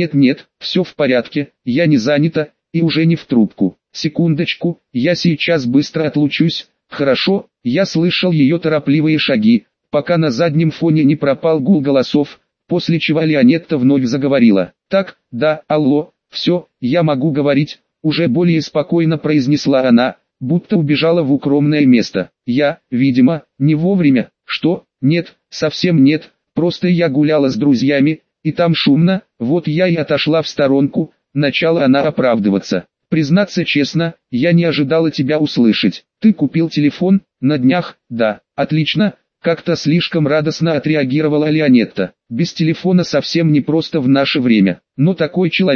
все в порядке, я не занята, и уже не в трубку. Секундочку, я сейчас быстро отлучусь». «Хорошо», я слышал ее торопливые шаги, пока на заднем фоне не пропал гул голосов, после чего Леонетта вновь заговорила. «Так, да, алло, все, я могу говорить», уже более спокойно произнесла она, будто убежала в укромное место. «Я, видимо, не вовремя». «Что? Нет, совсем нет, просто я гуляла с друзьями, и там шумно, вот я и отошла в сторонку», начала она оправдываться. «Признаться честно, я не ожидала тебя услышать. Ты купил телефон, на днях?» «Да, отлично». Как-то слишком радостно отреагировала Леонетта. «Без телефона совсем непросто в наше время. Но такой человек,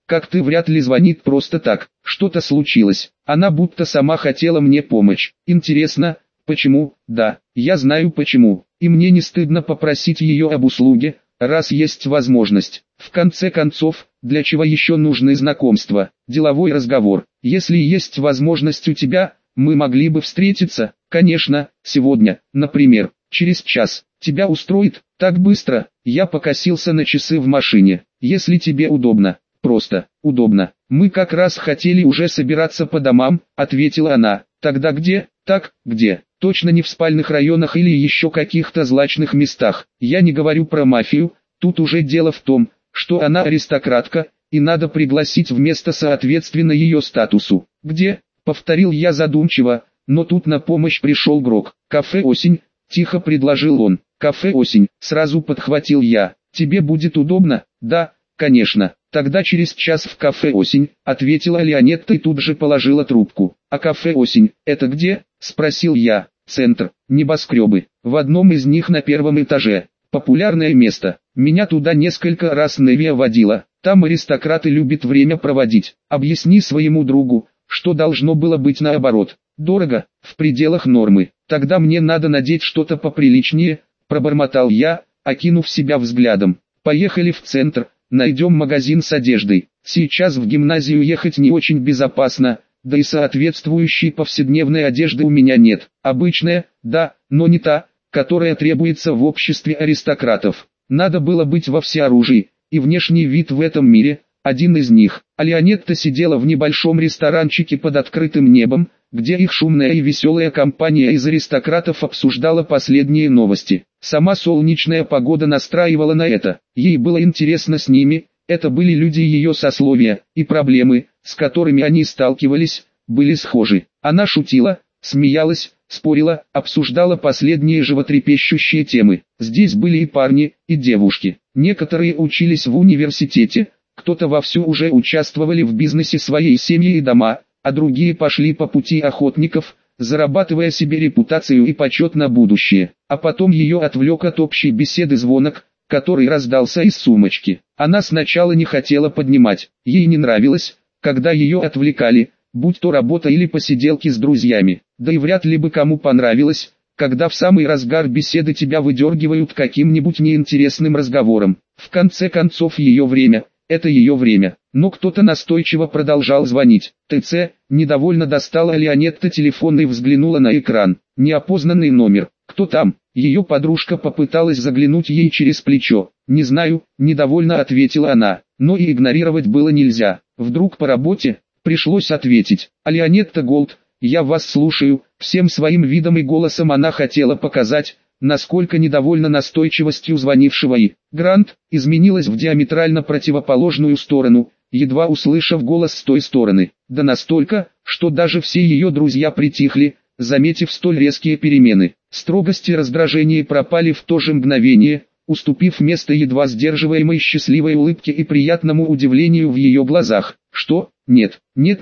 как ты, вряд ли звонит просто так. Что-то случилось. Она будто сама хотела мне помочь. Интересно, почему? Да, я знаю почему. И мне не стыдно попросить ее об услуге, раз есть возможность. В конце концов, для чего еще нужны знакомства? Деловой разговор. Если есть возможность у тебя, мы могли бы встретиться. Конечно, сегодня, например, через час. Тебя устроит? Так быстро? Я покосился на часы в машине. Если тебе удобно. Просто, удобно. Мы как раз хотели уже собираться по домам, ответила она. Тогда где? Так, где? Точно не в спальных районах или еще каких-то злачных местах. Я не говорю про мафию, тут уже дело в том, что она аристократка, и надо пригласить в место соответственно ее статусу. Где? Повторил я задумчиво, но тут на помощь пришел Грок. Кафе «Осень», тихо предложил он. Кафе «Осень», сразу подхватил я. Тебе будет удобно? Да, конечно. Тогда через час в кафе «Осень», ответила Леонетта и тут же положила трубку. А кафе «Осень» — это где? Спросил я. Центр, небоскребы. В одном из них на первом этаже. Популярное место. Меня туда несколько раз Невия водила. Там аристократы любят время проводить. Объясни своему другу, что должно было быть наоборот. Дорого, в пределах нормы. Тогда мне надо надеть что-то поприличнее, пробормотал я, окинув себя взглядом. Поехали в центр, найдем магазин с одеждой. Сейчас в гимназию ехать не очень безопасно, да и соответствующей повседневной одежды у меня нет. Обычная, да, но не та, которая требуется в обществе аристократов. Надо было быть во всеоружии, и внешний вид в этом мире – один из них. А Леонетта сидела в небольшом ресторанчике под открытым небом, где их шумная и веселая компания из аристократов обсуждала последние новости. Сама солнечная погода настраивала на это. Ей было интересно с ними, это были люди ее сословия, и проблемы, с которыми они сталкивались, были схожи. Она шутила, смеялась, спорила, обсуждала последние животрепещущие темы. Здесь были и парни, и девушки. Некоторые учились в университете, кто-то вовсю уже участвовали в бизнесе своей семьи и дома, а другие пошли по пути охотников, зарабатывая себе репутацию и почет на будущее. А потом ее отвлек от общей беседы звонок, который раздался из сумочки. Она сначала не хотела поднимать, ей не нравилось, когда ее отвлекали, будь то работа или посиделки с друзьями. Да и вряд ли бы кому понравилось, когда в самый разгар беседы тебя выдергивают каким-нибудь неинтересным разговором. В конце концов ее время, это ее время. Но кто-то настойчиво продолжал звонить. ТЦ, недовольно достала Леонетта телефон и взглянула на экран. Неопознанный номер. Кто там? Ее подружка попыталась заглянуть ей через плечо. Не знаю, недовольно ответила она. Но и игнорировать было нельзя. Вдруг по работе? Пришлось ответить. А Леонетта Голд, я вас слушаю. Всем своим видом и голосом она хотела показать, насколько недовольна настойчивостью звонившего, и Грант изменилась в диаметрально противоположную сторону, едва услышав голос с той стороны. Да настолько, что даже все ее друзья притихли, заметив столь резкие перемены. Строгость и раздражение пропали в то же мгновение, уступив место едва сдерживаемой счастливой улыбке и приятному удивлению в ее глазах. Что? Нет,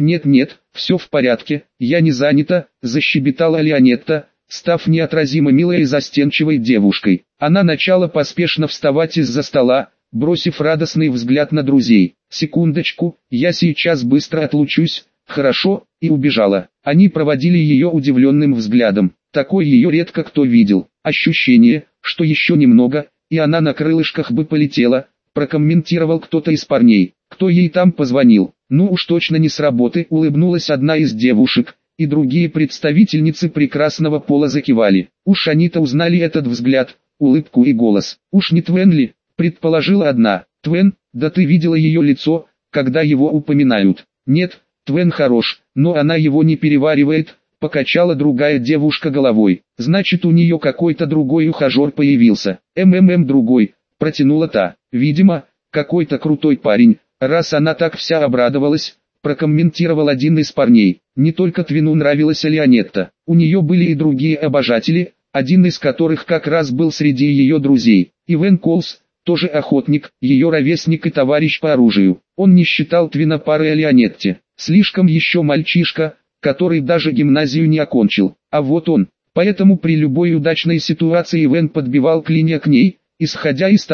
все в порядке, я не занята, защебетала Леонетта, став неотразимо милой и застенчивой девушкой. Она начала поспешно вставать из-за стола, бросив радостный взгляд на друзей. Секундочку, я сейчас быстро отлучусь, хорошо, и убежала. Они проводили ее удивленным взглядом. Такой ее редко кто видел. Ощущение, что еще немного, и она на крылышках бы полетела, прокомментировал кто-то из парней. Кто ей там позвонил? Ну уж точно не с работы, улыбнулась одна из девушек, и другие представительницы прекрасного пола закивали. Уж они-то узнали этот взгляд, улыбку и голос. Уж не Твен ли? Предположила одна. Твен, да ты видела ее лицо, когда его упоминают. Нет, Твен хорош, но она его не переваривает, покачала другая девушка головой. Значит, у нее какой-то другой ухажер появился. Другой, протянула та. Видимо, какой-то крутой парень, раз она так вся обрадовалась, прокомментировал один из парней. Не только Твину нравилась Леонетта, у нее были и другие обожатели, один из которых как раз был среди ее друзей. Ивен Колс, тоже охотник, ее ровесник и товарищ по оружию. Он не считал Твина парой Леонетте. Слишком еще мальчишка, который даже гимназию не окончил. А вот он. Поэтому при любой удачной ситуации Ивен подбивал клинья к ней, исходя из того,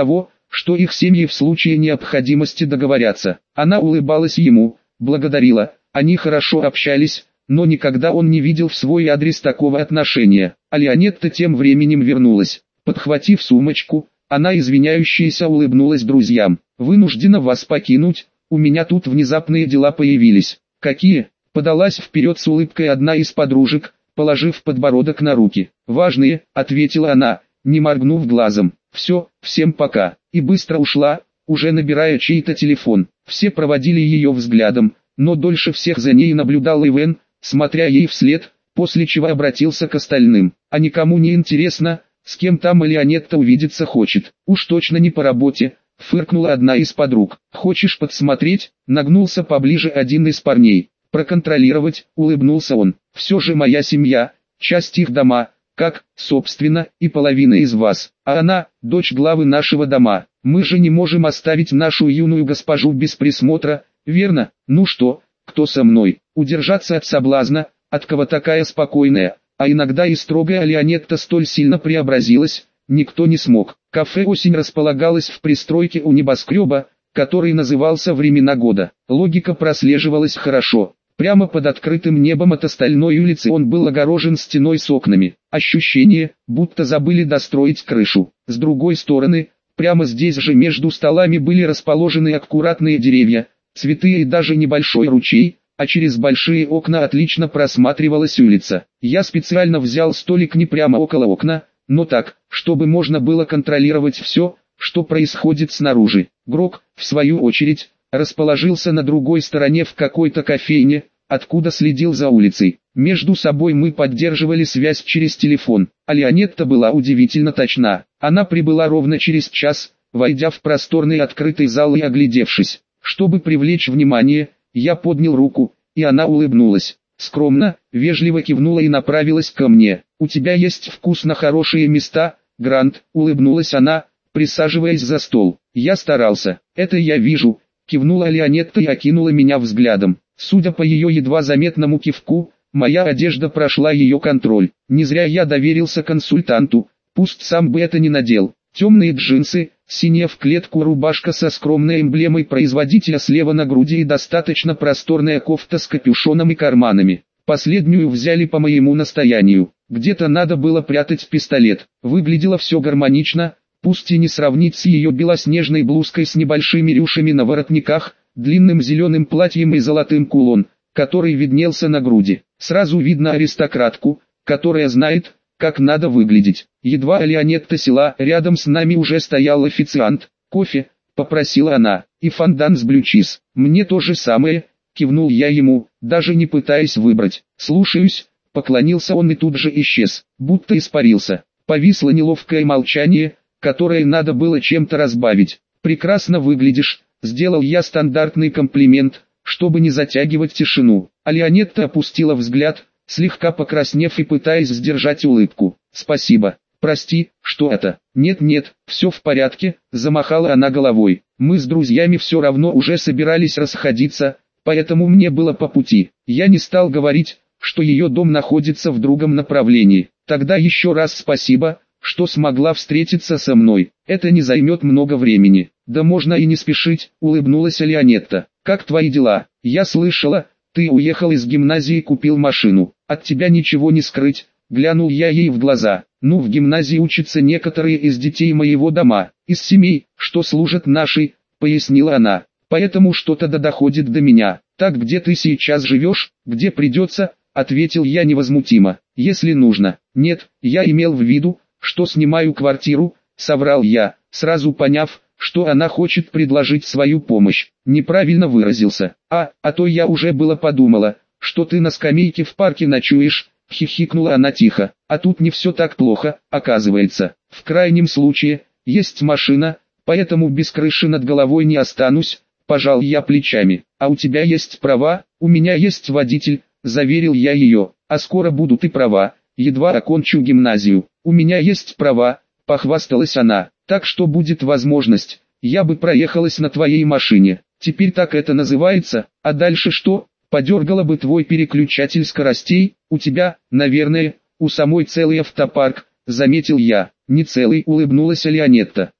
что их семьи в случае необходимости договорятся. Она улыбалась ему, благодарила, они хорошо общались, но никогда он не видел в свой адрес такого отношения. А Леонетта тем временем вернулась. Подхватив сумочку, она извиняющаяся улыбнулась друзьям. «Вынуждена вас покинуть, у меня тут внезапные дела появились». «Какие?» — подалась вперед с улыбкой одна из подружек, положив подбородок на руки. «Важные», — ответила она, не моргнув глазом. «Все, всем пока». И быстро ушла, уже набирая чей-то телефон. Все проводили ее взглядом, но дольше всех за ней наблюдал Ивен, смотря ей вслед, после чего обратился к остальным. «А никому не интересно, с кем там Леонетта увидеться хочет? Уж точно не по работе», — фыркнула одна из подруг. «Хочешь подсмотреть?» — нагнулся поближе один из парней. «Проконтролировать», — улыбнулся он. «Все же моя семья, часть их дома, как, собственно, и половина из вас. А она, дочь главы нашего дома. Мы же не можем оставить нашу юную госпожу без присмотра, верно? Ну что, кто со мной?» Удержаться от соблазна, от кого такая спокойная, а иногда и строгая Леонетта столь сильно преобразилась, никто не смог. Кафе «Осень» располагалось в пристройке у небоскреба, который назывался «Времена года». Логика прослеживалась хорошо. Прямо под открытым небом от остальной улицы он был огорожен стеной с окнами. Ощущение, будто забыли достроить крышу. С другой стороны, прямо здесь же между столами были расположены аккуратные деревья, цветы и даже небольшой ручей, а через большие окна отлично просматривалась улица. Я специально взял столик не прямо около окна, но так, чтобы можно было контролировать все, что происходит снаружи. Грок, в свою очередь, расположился на другой стороне в какой-то кофейне, откуда следил за улицей. Между собой мы поддерживали связь через телефон, а Леонетта была удивительно точна. Она прибыла ровно через час, войдя в просторный открытый зал и оглядевшись. Чтобы привлечь внимание, я поднял руку, и она улыбнулась. Скромно, вежливо кивнула и направилась ко мне. «У тебя есть вкус на хорошие места, Грант», — улыбнулась она, присаживаясь за стол. «Я старался, это я вижу», — кивнула Леонетта и окинула меня взглядом. Судя по ее едва заметному кивку, моя одежда прошла ее контроль. Не зря я доверился консультанту, пусть сам бы это не надел. Темные джинсы, синяя в клетку рубашка со скромной эмблемой производителя слева на груди и достаточно просторная кофта с капюшоном и карманами. Последнюю взяли по моему настоянию. Где-то надо было прятать пистолет. Выглядело все гармонично, пусть и не сравнить с ее белоснежной блузкой с небольшими рюшами на воротниках, длинным зеленым платьем и золотым кулон, который виднелся на груди. Сразу видно аристократку, которая знает, как надо выглядеть. Едва Леонетта села, рядом с нами уже стоял официант. «Кофе», — попросила она, — «и фондан с блю-чиз». «Мне то же самое», — кивнул я ему, даже не пытаясь выбрать. «Слушаюсь», — поклонился он и тут же исчез, будто испарился. Повисло неловкое молчание, которое надо было чем-то разбавить. «Прекрасно выглядишь», — сделал я стандартный комплимент, чтобы не затягивать тишину. А Леонетта опустила взгляд, слегка покраснев и пытаясь сдержать улыбку. «Спасибо. Прости, что это?» «Нет-нет, все в порядке», — замахала она головой. «Мы с друзьями все равно уже собирались расходиться, поэтому мне было по пути. Я не стал говорить, что ее дом находится в другом направлении. Тогда еще раз спасибо, что смогла встретиться со мной. Это не займет много времени». «Да можно и не спешить», — улыбнулась Леонетта. «Как твои дела? Я слышала, ты уехал из гимназии и купил машину. От тебя ничего не скрыть», — глянул я ей в глаза. «Ну, в гимназии учатся некоторые из детей моего дома, из семей, что служат нашей», — пояснила она. «Поэтому что-то да доходит до меня. Так где ты сейчас живешь, где придется?» — ответил я невозмутимо. «Если нужно». «Нет, я имел в виду, что снимаю квартиру», — соврал я, сразу поняв, что она хочет предложить свою помощь. Неправильно выразился. А то я уже было подумала, что ты на скамейке в парке ночуешь», — хихикнула она тихо. «А тут не все так плохо, оказывается. В крайнем случае, есть машина, поэтому без крыши над головой не останусь», — пожал я плечами. «А у тебя есть права?» «У меня есть водитель», — заверил я ее. «А скоро будут и права, едва окончу гимназию». «У меня есть права», — похвасталась она. «Так что будет возможность, я бы проехалась на твоей машине. Теперь так это называется, а дальше что? Подергала бы твой переключатель скоростей, у тебя, наверное, у самой целый автопарк», — заметил я. «Не целый», — улыбнулась Леонетта.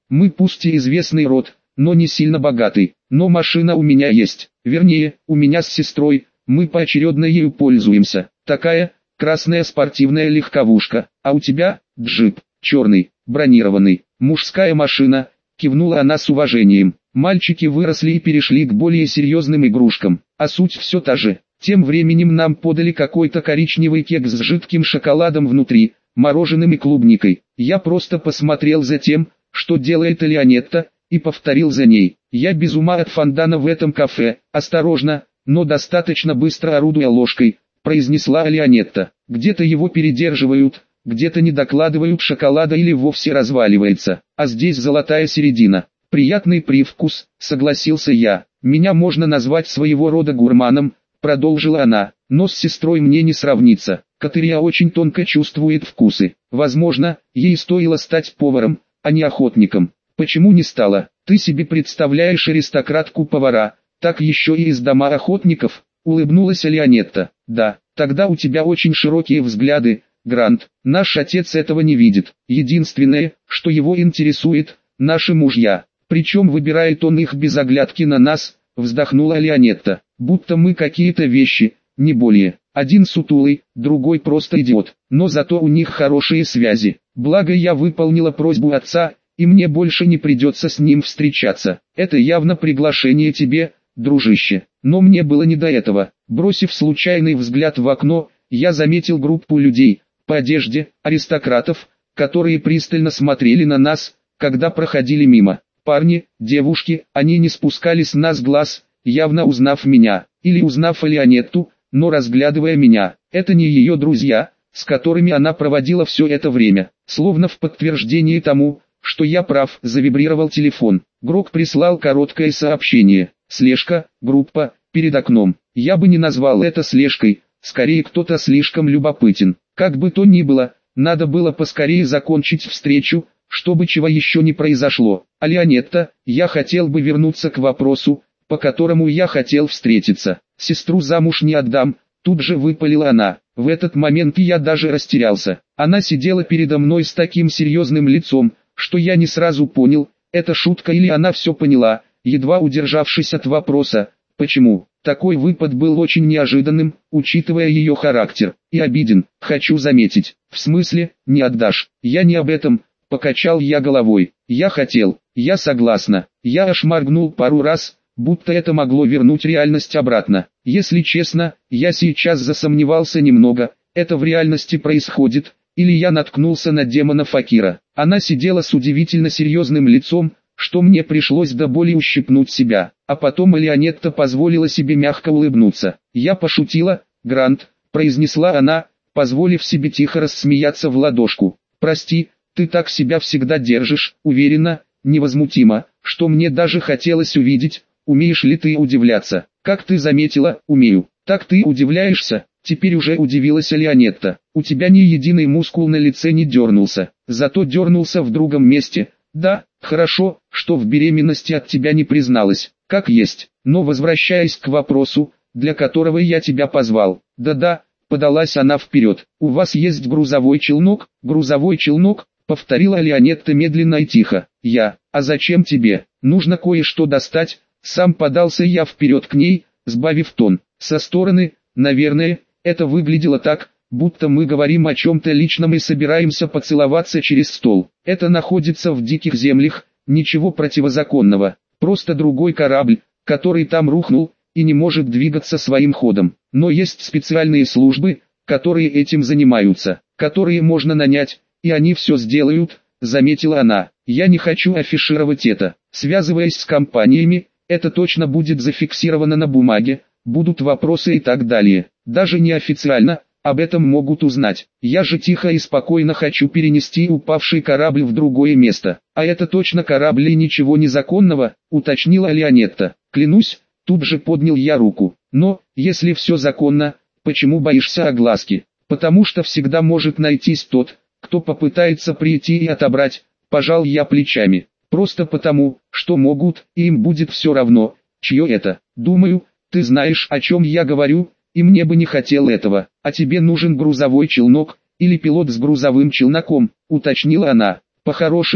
Мы пусть и известный род, но не сильно богатый, но машина у меня есть, вернее, у меня с сестрой, мы поочередно ею пользуемся, такая, красная спортивная легковушка, а у тебя, джип, черный, бронированный, мужская машина, кивнула она с уважением. Мальчики выросли и перешли к более серьезным игрушкам, а суть все та же. Тем временем нам подали какой-то коричневый кекс с жидким шоколадом внутри, мороженым и клубникой. Я просто посмотрел за тем, что делает Леонетта, и повторил за ней. Я без ума от фондана в этом кафе, осторожно, но достаточно быстро орудуя ложкой, произнесла Леонетта. Где-то его передерживают, где-то не докладывают шоколада или вовсе разваливается, а здесь золотая середина. Приятный привкус, согласился я. Меня можно назвать своего рода гурманом, продолжила она, но с сестрой мне не сравнится. Катерия очень тонко чувствует вкусы. Возможно, ей стоило стать поваром, а не охотником. Почему не стала? Ты себе представляешь аристократку-повара, так еще и из дома охотников? Улыбнулась Леонетта. Да, тогда у тебя очень широкие взгляды, Грант. Наш отец этого не видит. Единственное, что его интересует, наши мужья. Причем выбирает он их без оглядки на нас, вздохнула Леонетта. Будто мы какие-то вещи, не более. Один сутулый, другой просто идиот. Но зато у них хорошие связи. Благо я выполнила просьбу отца, и мне больше не придется с ним встречаться. Это явно приглашение тебе, дружище. Но мне было не до этого. Бросив случайный взгляд в окно, я заметил группу людей, по одежде, аристократов, которые пристально смотрели на нас, когда проходили мимо. Парни, девушки, они не спускали с нас глаз, явно узнав меня, или узнав Леонетту, но разглядывая меня. Это не ее друзья, с которыми она проводила все это время. Словно в подтверждение тому, что я прав, завибрировал телефон. Грок прислал короткое сообщение. Слежка, группа, перед окном. Я бы не назвал это слежкой, скорее кто-то слишком любопытен. Как бы то ни было, надо было поскорее закончить встречу, чтобы чего еще не произошло. А Леонетта, я хотел бы вернуться к вопросу, по которому я хотел встретиться. Сестру замуж не отдам, тут же выпалила она. В этот момент я даже растерялся. Она сидела передо мной с таким серьезным лицом, что я не сразу понял, это шутка или она все поняла, едва удержавшись от вопроса, почему. Такой выпад был очень неожиданным, учитывая ее характер, и обиден, хочу заметить. В смысле, не отдашь, я не об этом. Покачал я головой. Я хотел, я согласна. Я аж моргнул пару раз, будто это могло вернуть реальность обратно. Если честно, я сейчас засомневался немного, это в реальности происходит, или я наткнулся на демона Факира. Она сидела с удивительно серьезным лицом, что мне пришлось до боли ущипнуть себя. А потом Леонетта позволила себе мягко улыбнуться. Я пошутила, Грант, произнесла она, позволив себе тихо рассмеяться в ладошку. Прости, ты так себя всегда держишь, уверенно, невозмутимо, что мне даже хотелось увидеть, умеешь ли ты удивляться. Как ты заметила, умею. Так ты удивляешься? Теперь уже удивилась Леонетта. У тебя ни единый мускул на лице не дернулся, зато дернулся в другом месте. Да, хорошо, что в беременности от тебя не призналась, как есть. Но возвращаясь к вопросу, для которого я тебя позвал. Да-да, подалась она вперед. У вас есть грузовой челнок? Грузовой челнок? Повторила Леонетта медленно и тихо. А зачем тебе? Нужно кое-что достать. Сам подался я вперед к ней, сбавив тон. Со стороны, наверное, это выглядело так, будто мы говорим о чем-то личном и собираемся поцеловаться через стол. Это находится в диких землях, ничего противозаконного. Просто другой корабль, который там рухнул, и не может двигаться своим ходом. Но есть специальные службы, которые этим занимаются, которые можно нанять, и они все сделают, заметила она. Я не хочу афишировать это. Связываясь с компаниями, это точно будет зафиксировано на бумаге, будут вопросы и так далее. Даже неофициально, об этом могут узнать. Я же тихо и спокойно хочу перенести упавший корабль в другое место. А это точно корабль и ничего незаконного, уточнила Леонетта. Клянусь, тут же поднял я руку. Но, если все законно, почему боишься огласки? Потому что всегда может найтись тот, кто попытается прийти и отобрать, пожал я плечами. Просто потому, что могут, и им будет все равно, чье это. Думаю, ты знаешь, о чем я говорю, и мне бы не хотел этого. А тебе нужен грузовой челнок, или пилот с грузовым челноком, уточнила она. По-хорошему,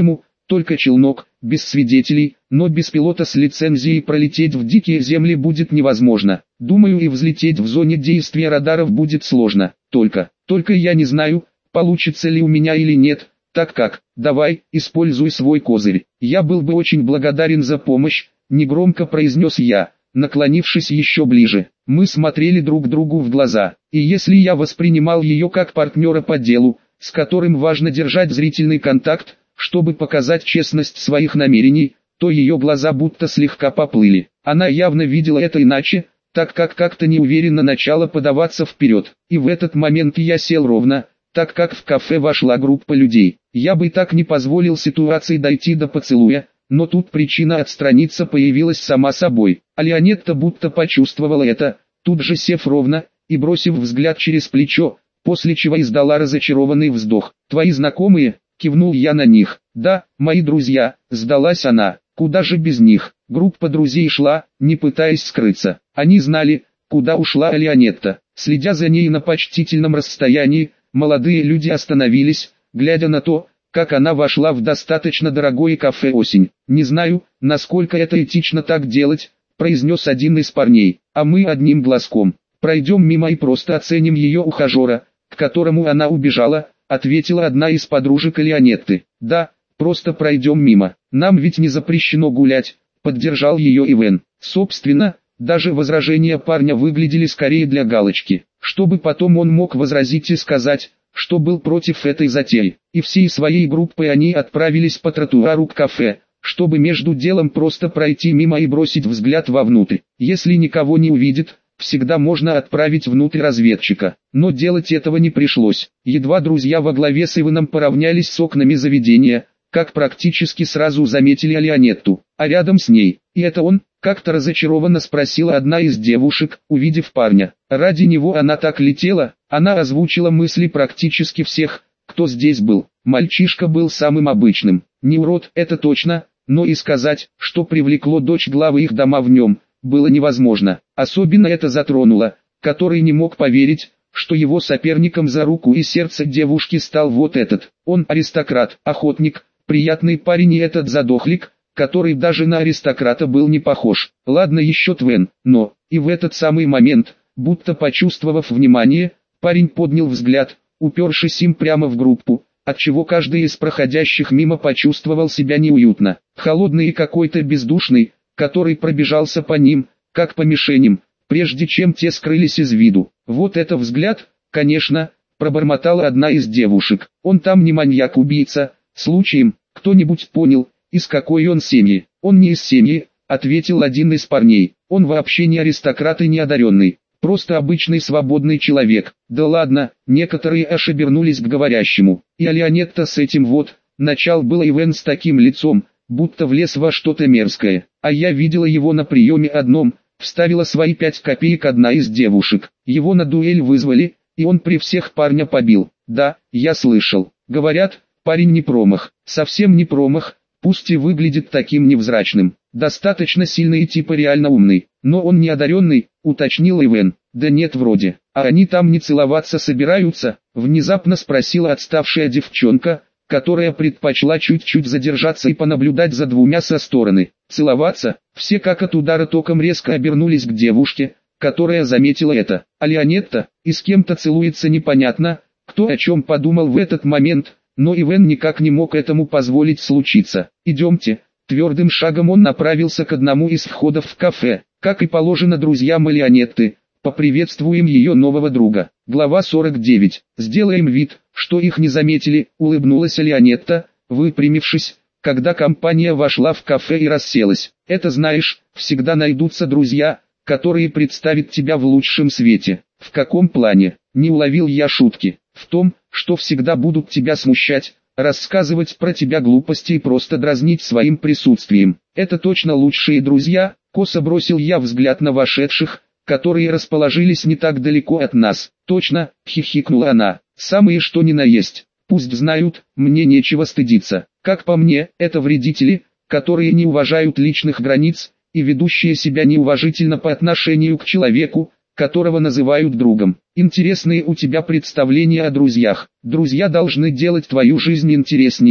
только челнок, без свидетелей, но без пилота с лицензией пролететь в дикие земли будет невозможно. Думаю, и взлететь в зоне действия радаров будет сложно. Только я не знаю, получится ли у меня или нет, так как, давай, используй свой козырь. Я был бы очень благодарен за помощь, негромко произнес я, наклонившись еще ближе. Мы смотрели друг другу в глаза, и если я воспринимал ее как партнера по делу, с которым важно держать зрительный контакт, чтобы показать честность своих намерений, то ее глаза будто слегка поплыли. Она явно видела это иначе, так как как-то неуверенно начала подаваться вперед. И в этот момент я сел ровно, так как в кафе вошла группа людей. Я бы так не позволил ситуации дойти до поцелуя, но тут причина отстраниться появилась сама собой. А Леонетта будто почувствовала это, тут же сев ровно и бросив взгляд через плечо, после чего издала разочарованный вздох. «Твои знакомые?» — кивнул я на них. «Да, мои друзья», — сдалась она. «Куда же без них?» Группа друзей шла, не пытаясь скрыться. Они знали, куда ушла Леонетта. Следя за ней на почтительном расстоянии, молодые люди остановились, глядя на то, как она вошла в достаточно дорогое кафе «Осень». «Не знаю, насколько это этично так делать», — произнес один из парней. «А мы одним глазком пройдем мимо и просто оценим ее ухажера, к которому она убежала», — ответила одна из подружек Леонетты. «Да, просто пройдем мимо. Нам ведь не запрещено гулять», — поддержал ее Ивен. Собственно, даже возражения парня выглядели скорее для галочки, чтобы потом он мог возразить и сказать, что был против этой затеи. И всей своей группой они отправились по тротуару к кафе, чтобы между делом просто пройти мимо и бросить взгляд вовнутрь. Если никого не увидит, всегда можно отправить внутрь разведчика. Но делать этого не пришлось. Едва друзья во главе с Иваном поравнялись с окнами заведения, как практически сразу заметили Леонетту, а рядом с ней. «И это он?» — как-то разочарованно спросила одна из девушек, увидев парня. Ради него она так летела, она озвучила мысли практически всех, кто здесь был. Мальчишка был самым обычным. Не урод, это точно, но и сказать, что привлекло дочь главы их дома в нем, было невозможно. Особенно это затронуло, который не мог поверить, что его соперником за руку и сердце девушки стал вот этот. Он аристократ, охотник, приятный парень, и этот задохлик, который даже на аристократа был не похож. Ладно еще Твен, но, и в этот самый момент, будто почувствовав внимание, парень поднял взгляд, упершись им прямо в группу, отчего каждый из проходящих мимо почувствовал себя неуютно. Холодный и какой-то бездушный, который пробежался по ним, как по мишеням, прежде чем те скрылись из виду. «Вот это взгляд, конечно», — пробормотала одна из девушек. «Он там не маньяк-убийца, случаем, кто-нибудь понял, из какой он семьи?» «Он не из семьи», — ответил один из парней. «Он вообще не аристократ и не одаренный, просто обычный свободный человек». «Да ладно», некоторые аж обернулись к говорящему. И Леонетта с этим вот, начал было Ивен с таким лицом, будто влез во что-то мерзкое. «А я видела его на приеме одном», — вставила свои 5 копеек одна из девушек. «Его на дуэль вызвали, и он при всех парня побил». «Да, я слышал. Говорят, парень не промах». «Совсем не промах, пусть и выглядит таким невзрачным. Достаточно сильный и типа реально умный. Но он не одаренный», — уточнил Ивен. «Да нет вроде. А они там не целоваться собираются?» — внезапно спросила отставшая девчонка, которая предпочла чуть-чуть задержаться и понаблюдать за двумя со стороны. «Целоваться?» Все как от удара током резко обернулись к девушке, которая заметила это. А Леонетта, и с кем-то целуется непонятно, кто о чем подумал в этот момент, но Ивен никак не мог этому позволить случиться. «Идемте». Твердым шагом он направился к одному из входов в кафе. Как и положено друзьям Леонетты, поприветствуем ее нового друга. Глава 49. «Сделаем вид, что их не заметили», — улыбнулась Леонетта, выпрямившись, когда компания вошла в кафе и расселась. «Это знаешь, всегда найдутся друзья, которые представят тебя в лучшем свете». «В каком плане?» — не уловил я шутки. «В том, что всегда будут тебя смущать, рассказывать про тебя глупости и просто дразнить своим присутствием. Это точно лучшие друзья», — косо бросил я взгляд на вошедших, которые расположились не так далеко от нас. «Точно», — хихикнула она, — «самые что ни на есть. Пусть знают, мне нечего стыдиться. Как по мне, это вредители, которые не уважают личных границ, и ведущие себя неуважительно по отношению к человеку, которого называют другом. Интересные у тебя представления о друзьях. Друзья должны делать твою жизнь интереснее»,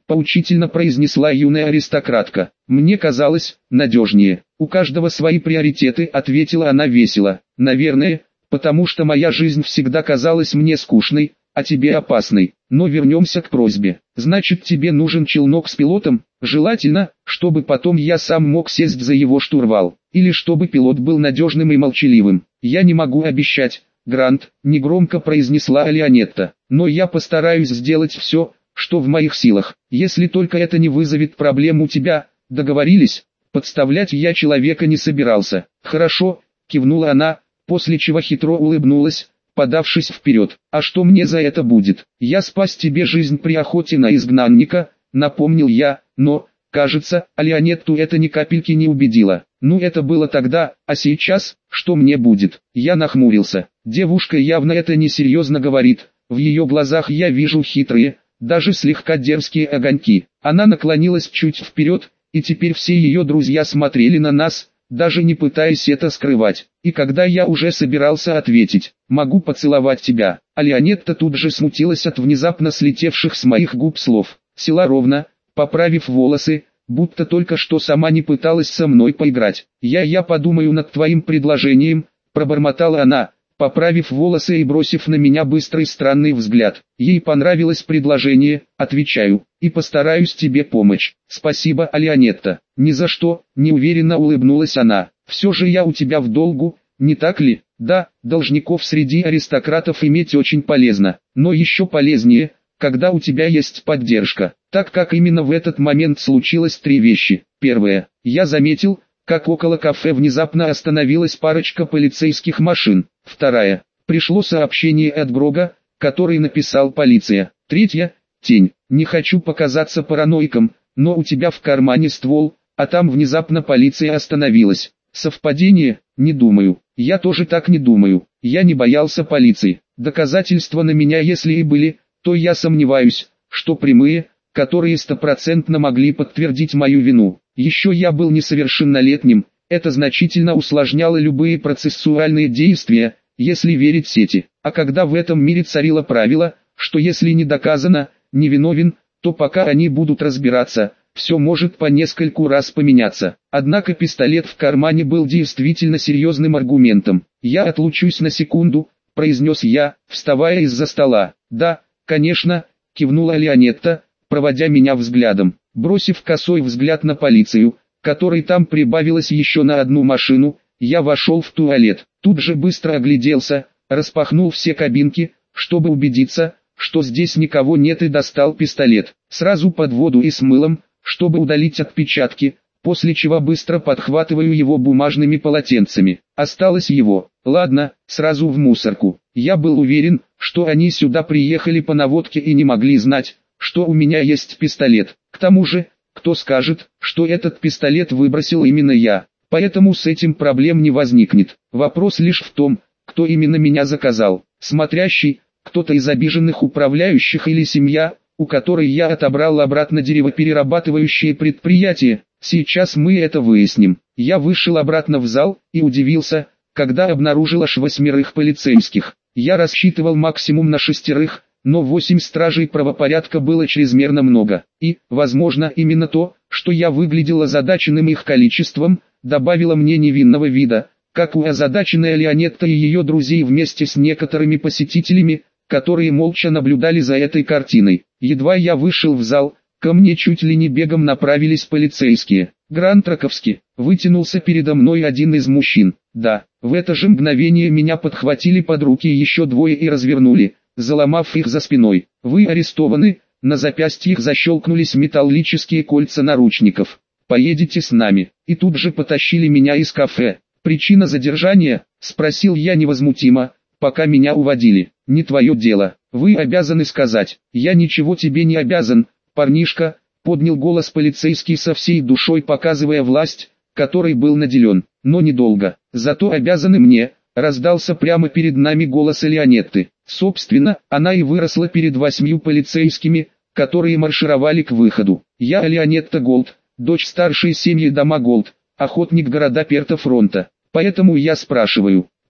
поучительно произнесла юная аристократка. Мне казалось, надежнее. У каждого свои приоритеты, ответила она весело. Наверное, потому что моя жизнь всегда казалась мне скучной, а тебе опасной. Но вернемся к просьбе. Значит, тебе нужен челнок с пилотом? Желательно, чтобы потом я сам мог сесть за его штурвал. Или чтобы пилот был надежным и молчаливым. Я не могу обещать, Грант, негромко произнесла Леонетта. Но я постараюсь сделать все, что в моих силах. Если только это не вызовет проблем у тебя. Договорились? Подставлять я человека не собирался. Хорошо, кивнула она, после чего хитро улыбнулась, подавшись вперед. А что мне за это будет? Я спас тебе жизнь при охоте на изгнанника, напомнил я, но, кажется, Леонетту это ни капельки не убедило. Ну это было тогда, а сейчас, что мне будет? Я нахмурился. Девушка явно это несерьезно говорит, в ее глазах я вижу хитрые, даже слегка дерзкие огоньки. Она наклонилась чуть вперед, и теперь все ее друзья смотрели на нас, даже не пытаясь это скрывать. И когда я уже собирался ответить, могу поцеловать тебя, а Леонетта тут же смутилась от внезапно слетевших с моих губ слов. Села ровно, поправив волосы, будто только что сама не пыталась со мной поиграть. Я подумаю над твоим предложением, пробормотала она, поправив волосы и бросив на меня быстрый странный взгляд. Ей понравилось предложение, отвечаю, и постараюсь тебе помочь. Спасибо, Леонетта. Ни за что, неуверенно улыбнулась она. Все же я у тебя в долгу, не так ли? Да, должников среди аристократов иметь очень полезно, но еще полезнее, когда у тебя есть поддержка. Так как именно в этот момент случилось три вещи. Первое, я заметил, как около кафе внезапно остановилась парочка полицейских машин. Вторая, пришло сообщение от Грога, который написал полиция. Третья, тень. Не хочу показаться параноиком, но у тебя в кармане ствол, а там внезапно полиция остановилась. Совпадение? Не думаю. Я тоже так не думаю. Я не боялся полиции. Доказательства на меня если и были, то я сомневаюсь, что прямые, которые стопроцентно могли подтвердить мою вину. Еще я был несовершеннолетним, это значительно усложняло любые процессуальные действия, если верить сети. А когда в этом мире царило правило, что если не доказано, невиновен, то пока они будут разбираться, все может по нескольку раз поменяться. Однако пистолет в кармане был действительно серьезным аргументом. «Я отлучусь на секунду», — произнес я, вставая из-за стола. «Да, конечно», — кивнула Леонетта, проводя меня взглядом. Бросив косой взгляд на полицию, которой там прибавилось еще на одну машину, я вошел в туалет. Тут же быстро огляделся, распахнул все кабинки, чтобы убедиться, что здесь никого нет, и достал пистолет. Сразу под воду и с мылом, чтобы удалить отпечатки, после чего быстро подхватываю его бумажными полотенцами. Осталось его. Ладно, сразу в мусорку. Я был уверен, что они сюда приехали по наводке и не могли знать, что у меня есть пистолет. К тому же, кто скажет, что этот пистолет выбросил именно я. Поэтому с этим проблем не возникнет. Вопрос лишь в том, кто именно меня заказал. Смотрящий, кто-то из обиженных управляющих или семья, у которой я отобрал обратно деревоперерабатывающее предприятие. Сейчас мы это выясним. Я вышел обратно в зал и удивился, когда обнаружил аж 8 полицейских. Я рассчитывал максимум на 6, но 8 стражей правопорядка было чрезмерно много. И, возможно, именно то, что я выглядел озадаченным их количеством, добавило мне невинного вида, как у озадаченной Леонетты и ее друзей вместе с некоторыми посетителями, которые молча наблюдали за этой картиной. Едва я вышел в зал, ко мне чуть ли не бегом направились полицейские. Грант Раковский, вытянулся передо мной один из мужчин. Да, в это же мгновение меня подхватили под руки еще двое и развернули, заломав их за спиной. Вы арестованы, на запястьях защелкнулись металлические кольца наручников. Поедете с нами. И тут же потащили меня из кафе. Причина задержания? Спросил я невозмутимо, пока меня уводили. Не твое дело. Вы обязаны сказать. Я ничего тебе не обязан, парнишка, поднял голос полицейский со всей душой, показывая власть, которой был наделен. Но недолго. Зато обязаны мне, раздался прямо перед нами голос Леонетты. Собственно, она и выросла перед 8 полицейскими, которые маршировали к выходу. Я Леонетта Голд, дочь старшей семьи дома Голд, охотник города Перта фронта. Поэтому я спрашиваю,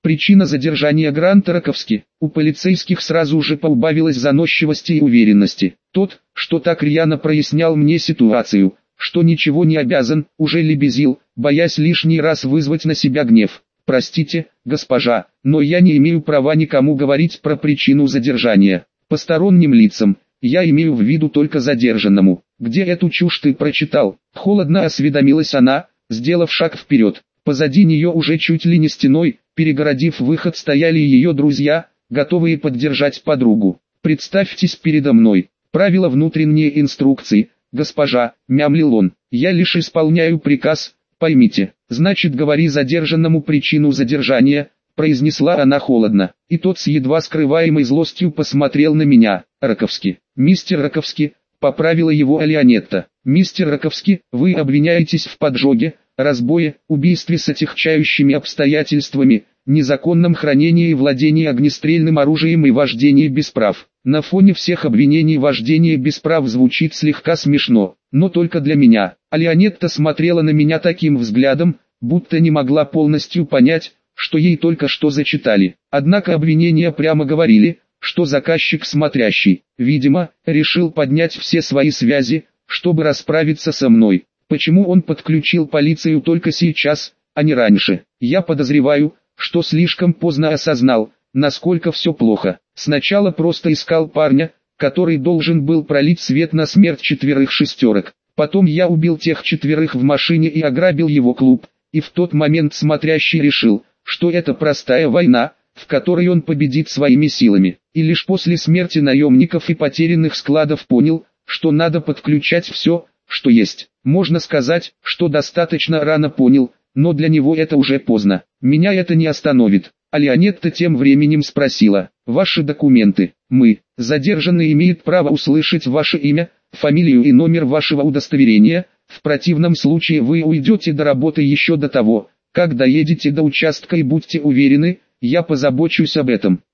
Причина задержания Гранта Раковски. У полицейских сразу же поубавилось заносчивости и уверенности. Тот, что так рьяно прояснял мне ситуацию, что ничего не обязан, уже лебезил, боясь лишний раз вызвать на себя гнев. «Простите, госпожа, но я не имею права никому говорить про причину задержания. Посторонним лицам, я имею в виду только задержанному. Где эту чушь ты прочитал?» Холодно осведомилась она, сделав шаг вперед. Позади нее уже чуть ли не стеной, перегородив выход, стояли ее друзья, готовые поддержать подругу. «Представьтесь передо мной. Правила внутренние инструкции, госпожа», — мямлил он. «Я лишь исполняю приказ, поймите». «Значит, говори задержанному причину задержания», — произнесла она холодно. И тот с едва скрываемой злостью посмотрел на меня. «Раковски, мистер Раковски», — поправила его Леонетта. «Мистер Раковски, вы обвиняетесь в поджоге, разбое, убийстве с отягчающими обстоятельствами, незаконном хранении и владении огнестрельным оружием и вождении без прав». На фоне всех обвинений вождение без прав звучит слегка смешно, но только для меня. А Леонетта смотрела на меня таким взглядом, будто не могла полностью понять, что ей только что зачитали. Однако обвинения прямо говорили, что заказчик смотрящий, видимо, решил поднять все свои связи, чтобы расправиться со мной. Почему он подключил полицию только сейчас, а не раньше? Я подозреваю, что слишком поздно осознал, насколько все плохо. Сначала просто искал парня, который должен был пролить свет на смерть 4 шестерок. Потом я убил тех 4 в машине и ограбил его клуб. И в тот момент смотрящий решил, что это простая война, в которой он победит своими силами. И лишь после смерти наемников и потерянных складов понял, что надо подключать все, что есть. Можно сказать, что достаточно рано понял, но для него это уже поздно. Меня это не остановит. А Леонетта тем временем спросила: «Ваши документы?» «Мы, задержанный, имеет право услышать ваше имя, фамилию и номер вашего удостоверения. В противном случае вы уйдете до работы еще до того, как доедете до участка, и будьте уверены, я позабочусь об этом».